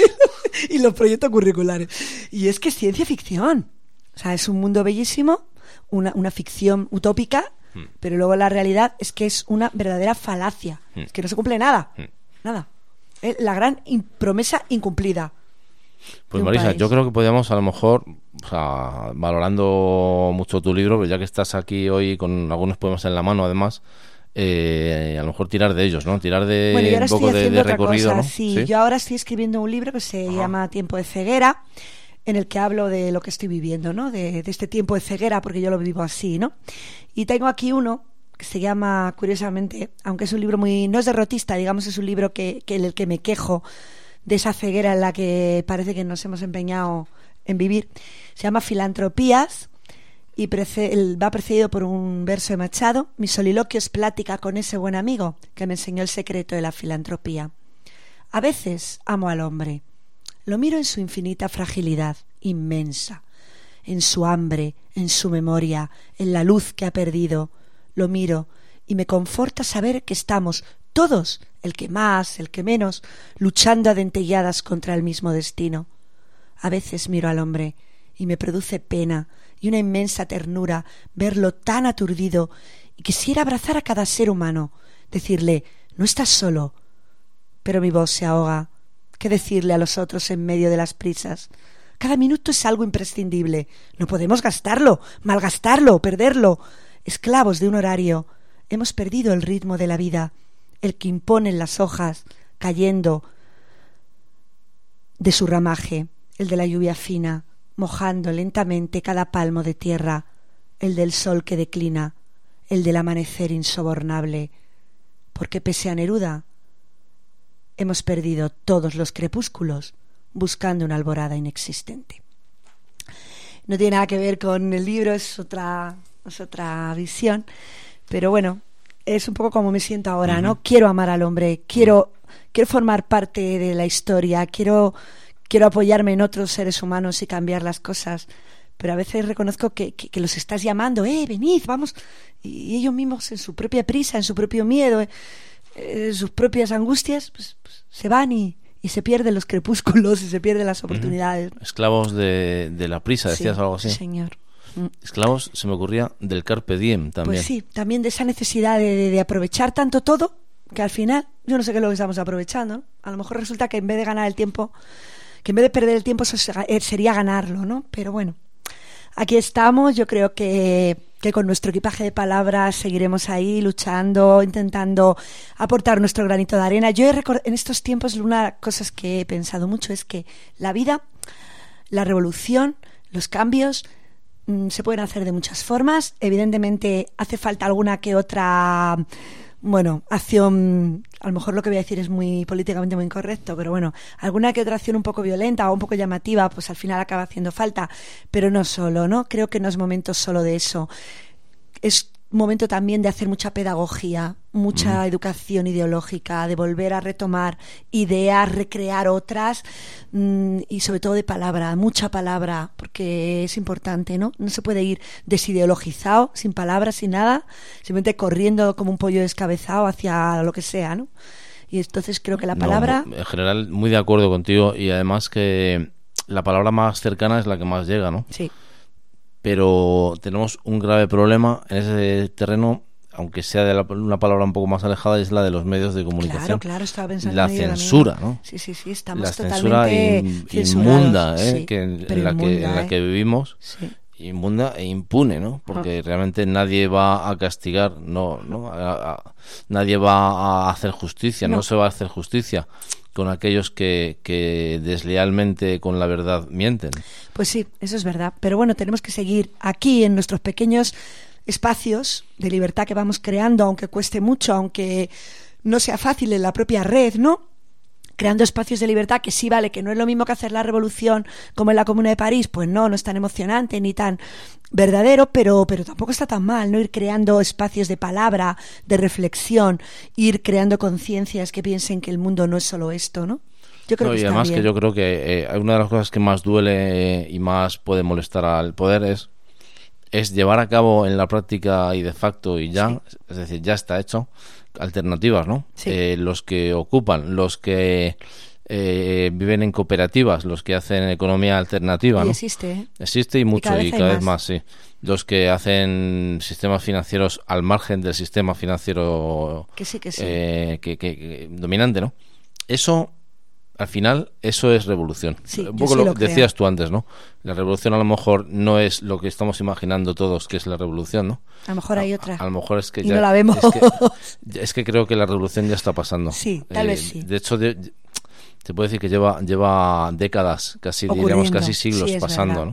C: y los proyectos curriculares. Y es que es ciencia ficción. O sea, es un mundo bellísimo, una, una ficción utópica, Hmm. pero luego la realidad es que es una verdadera falacia, hmm. es que no se cumple nada, hmm. nada. Es la gran in- promesa incumplida.
B: Pues Marisa, país. Yo creo que podríamos a lo mejor, o sea, valorando mucho tu libro, pero ya que estás aquí hoy con algunos poemas en la mano, además, eh, a lo mejor tirar de ellos, ¿no? Tirar de
C: bueno, yo ahora
B: un poco
C: estoy
B: de, de recorrido,
C: cosa,
B: ¿no?
C: Sí,
B: sí,
C: yo ahora estoy escribiendo un libro que se Ajá. llama Tiempo de ceguera, en el que hablo de lo que estoy viviendo, ¿no? De, de este tiempo de ceguera, porque yo lo vivo así, ¿no? Y tengo aquí uno que se llama, curiosamente, aunque es un libro muy, no es derrotista, digamos, es un libro que, que en el que me quejo de esa ceguera en la que parece que nos hemos empeñado en vivir. Se llama Filantropías y prece, va precedido por un verso de Machado. Mi soliloquio es plática con ese buen amigo que me enseñó el secreto de la filantropía. A veces amo al hombre. Lo miro en su infinita fragilidad, inmensa, en su hambre, en su memoria, en la luz que ha perdido. Lo miro y me conforta saber que estamos todos, el que más, el que menos, luchando a dentelladas contra el mismo destino. A veces miro al hombre y me produce pena y una inmensa ternura verlo tan aturdido y quisiera abrazar a cada ser humano, decirle, no estás solo, pero mi voz se ahoga. ¿Qué decirle a los otros en medio de las prisas? Cada minuto es algo imprescindible. No podemos gastarlo, malgastarlo, perderlo. Esclavos de un horario, hemos perdido el ritmo de la vida, el que imponen las hojas cayendo de su ramaje, el de la lluvia fina, mojando lentamente cada palmo de tierra, el del sol que declina, el del amanecer insobornable. Porque pese a Neruda, hemos perdido todos los crepúsculos buscando una alborada inexistente. No tiene nada que ver con el libro, es otra, es otra visión, pero bueno, es un poco como me siento ahora, uh-huh. ¿no? Quiero amar al hombre, quiero, quiero formar parte de la historia, quiero, quiero apoyarme en otros seres humanos y cambiar las cosas, pero a veces reconozco que, que, que los estás llamando, eh, venid, vamos, y ellos mismos en su propia prisa, en su propio miedo, en sus propias angustias, pues, pues se van y, y se pierden los crepúsculos y se pierden las oportunidades.
B: Uh-huh. Esclavos de, de la prisa, decías
C: sí,
B: algo así.
C: Señor.
B: Esclavos, se me ocurría, del carpe diem también.
C: Pues sí, también de esa necesidad de, de, de aprovechar tanto todo que al final yo no sé qué es lo que estamos aprovechando, ¿no? A lo mejor resulta que en vez de ganar el tiempo, que en vez de perder el tiempo eso sería ganarlo, ¿no? Pero bueno, aquí estamos. Yo creo que, que con nuestro equipaje de palabras seguiremos ahí luchando, intentando aportar nuestro granito de arena. Yo he record- en estos tiempos una de las cosas que he pensado mucho es que la vida, la revolución, los cambios mmm, se pueden hacer de muchas formas. Evidentemente hace falta alguna que otra, bueno, acción, a lo mejor lo que voy a decir es muy políticamente muy incorrecto, pero bueno, alguna que otra acción un poco violenta o un poco llamativa, pues al final acaba haciendo falta, pero no solo, ¿no? Creo que no es momento solo de eso. Es momento también de hacer mucha pedagogía, mucha mm. educación ideológica, de volver a retomar ideas, recrear otras mmm, y sobre todo de palabra, mucha palabra, porque es importante, ¿no? No se puede ir desideologizado, sin palabras, sin nada, simplemente corriendo como un pollo descabezado hacia lo que sea, ¿no? Y entonces creo que la palabra...
B: No, en general, muy de acuerdo contigo, y además que la palabra más cercana es la que más llega, ¿no?
C: Sí.
B: Pero tenemos un grave problema en ese terreno, aunque sea de la, una palabra un poco más alejada, es la de los medios de comunicación.
C: Claro, claro, estaba pensando
B: la
C: en ello
B: censura,
C: también.
B: ¿no?
C: Sí, sí, sí, estamos
B: la
C: totalmente
B: censura in, inmunda, ¿eh?
C: Sí,
B: que en,
C: pero
B: la
C: inmunda,
B: que en la
C: ¿eh?
B: que vivimos,
C: sí.
B: Inmunda e impune, ¿no? Porque oh. realmente nadie va a castigar, no, no, a, a, nadie va a hacer justicia, no. no se va a hacer justicia con aquellos que, que deslealmente con la verdad mienten.
C: Pues sí, eso es verdad. Pero bueno, tenemos que seguir aquí en nuestros pequeños espacios de libertad que vamos creando, aunque cueste mucho, aunque no sea fácil en la propia red, ¿no? Creando espacios de libertad que sí, vale, que no es lo mismo que hacer la revolución como en la Comuna de París, pues no, no es tan emocionante ni tan verdadero, pero, pero tampoco está tan mal, ¿no? Ir creando espacios de palabra, de reflexión, ir creando conciencias que piensen que el mundo no es solo esto, ¿no? Yo creo
B: no,
C: que
B: y
C: está
B: además
C: bien.
B: Que yo creo que eh, una de las cosas que más duele y más puede molestar al poder es, es llevar a cabo en la práctica y de facto y ya, sí. Es decir, ya está hecho, alternativas, ¿no?
C: Sí.
B: Eh, los que ocupan, los que eh, viven en cooperativas, los que hacen economía alternativa,
C: y
B: ¿no?
C: existe, ¿eh?
B: Existe y mucho, y cada vez, y cada vez más. más, sí. Los que hacen sistemas financieros al margen del sistema financiero
C: que sí, que sí.
B: Eh, que, que, que, dominante, ¿no? Eso, al final, eso es revolución.
C: Sí,
B: un poco
C: sí
B: lo,
C: lo
B: decías tú antes, ¿no? La revolución a lo mejor no es lo que estamos imaginando todos que es la revolución, ¿no?
C: A lo mejor hay otra.
B: A, a lo mejor es que
C: y
B: ya
C: no la vemos.
B: Es que, es que creo que la revolución ya está pasando.
C: Sí, tal
B: eh,
C: vez sí.
B: De hecho, de, te puedo decir que lleva lleva décadas, casi diríamos casi siglos
C: sí,
B: pasando,
C: verdad.
B: ¿no?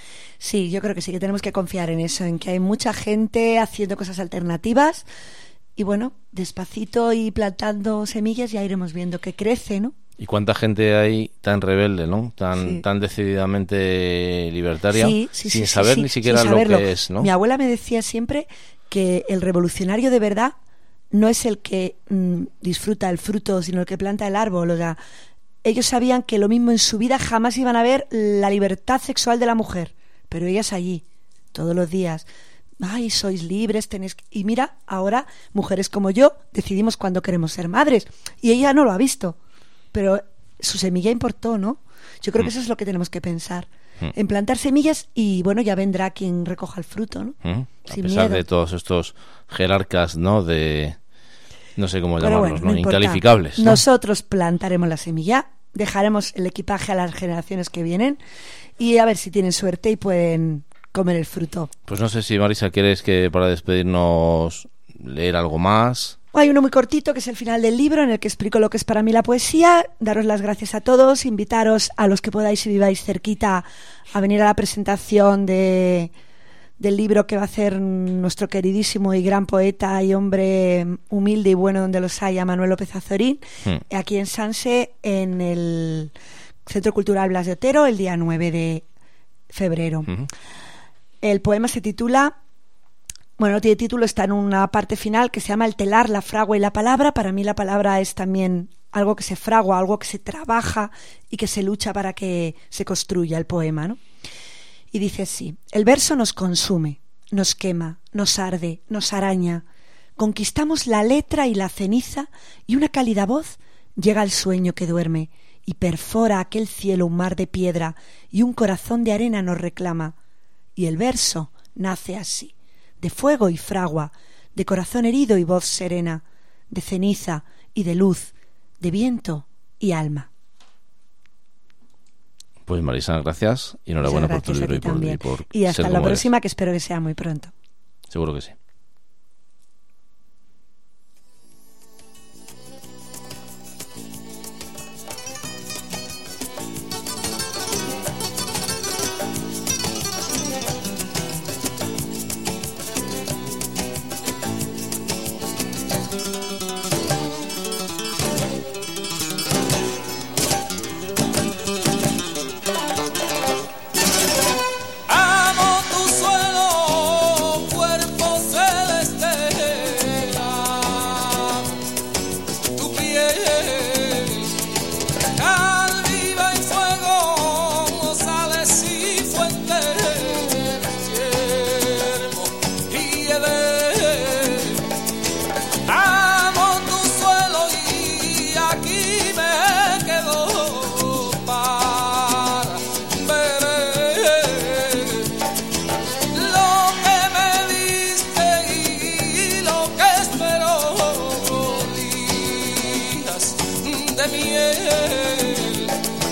C: Sí, yo creo que sí, que tenemos que confiar en eso, en que hay mucha gente haciendo cosas alternativas y bueno, despacito y plantando semillas ya iremos viendo que crece, ¿no?
B: Y cuánta gente hay tan rebelde, ¿no? Tan sí. tan decididamente libertaria,
C: sí, sí,
B: sin
C: sí,
B: saber
C: sí,
B: ni siquiera
C: sin
B: lo
C: saberlo.
B: que es, ¿no?
C: Mi abuela me decía siempre que el revolucionario de verdad no es el que mmm, disfruta el fruto, sino el que planta el árbol. O sea, ellos sabían que lo mismo en su vida jamás iban a ver la libertad sexual de la mujer, pero ellas allí, todos los días. Ay, sois libres, tenéis... Y mira, ahora, mujeres como yo, decidimos cuándo queremos ser madres. Y ella no lo ha visto. Pero su semilla importó, ¿no? Yo creo mm. que eso es lo que tenemos que pensar. Mm. En plantar semillas y, bueno, ya vendrá quien recoja el fruto, ¿no?
B: Mm. A
C: Sin
B: pesar
C: miedo.
B: de todos estos jerarcas, ¿no? De... No sé cómo
C: Pero
B: llamarlos,
C: bueno,
B: ¿no?
C: no
B: Incalificables, ¿no?
C: Nosotros plantaremos la semilla, dejaremos el equipaje a las generaciones que vienen y a ver si tienen suerte y pueden comer el fruto.
B: Pues no sé si, Marisa, quieres que para despedirnos leer algo más...
C: Hay uno muy cortito que es el final del libro en el que explico lo que es para mí la poesía. Daros las gracias a todos, invitaros a los que podáis y viváis cerquita a venir a la presentación de, del libro que va a hacer nuestro queridísimo y gran poeta y hombre humilde y bueno donde los haya, Manuel López Azorín, hmm. aquí en Sanse, en el Centro Cultural Blas de Otero, el día nueve de febrero. Hmm. El poema se titula... Bueno, no tiene título, está en una parte final que se llama El telar, la fragua y la palabra. Para mí la palabra es también algo que se fragua, algo que se trabaja y que se lucha para que se construya el poema, ¿no? Y dice así: el verso nos consume, nos quema, nos arde, nos araña. Conquistamos la letra y la ceniza y una cálida voz llega al sueño que duerme y perfora aquel cielo un mar de piedra y un corazón de arena nos reclama. Y el verso nace así, de fuego y fragua, de corazón herido y voz serena, de ceniza y de luz, de viento y alma.
B: Pues Marisa, gracias y enhorabuena por tu libro y por, y por
C: y hasta
B: ser
C: la
B: como
C: próxima,
B: eres.
C: que espero que sea muy pronto.
B: Seguro que sí.
E: Amo tu suelo, cuerpo celeste, tu piel, cal viva en fuego, sales y fuentes, yermo y Edén. Amo tu suelo y aquí me quedo para ver lo que me diste y lo que espero, días de miel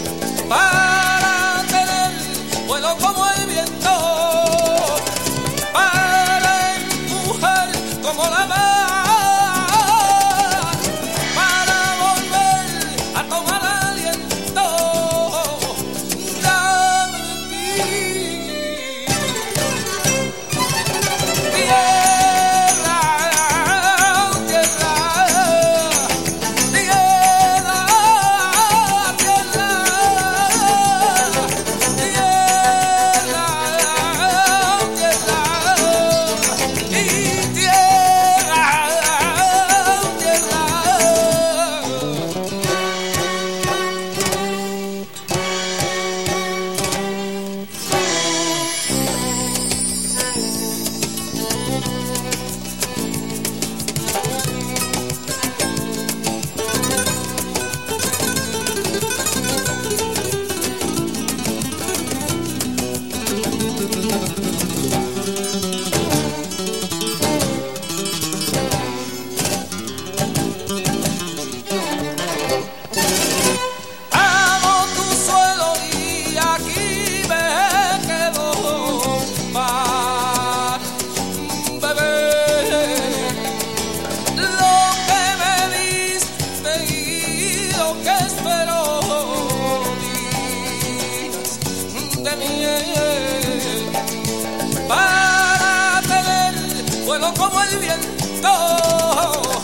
E: para tener vuelo como el viento, para empujar como la mar, para volver a tomar aliento. Dame ti, tierra, tierra, tierra, tierra, tierra, y tierra, amo tu suelo y aquí me quedo para beber lo que me diste y lo que espero, días de miel para tener vuelo como el viento.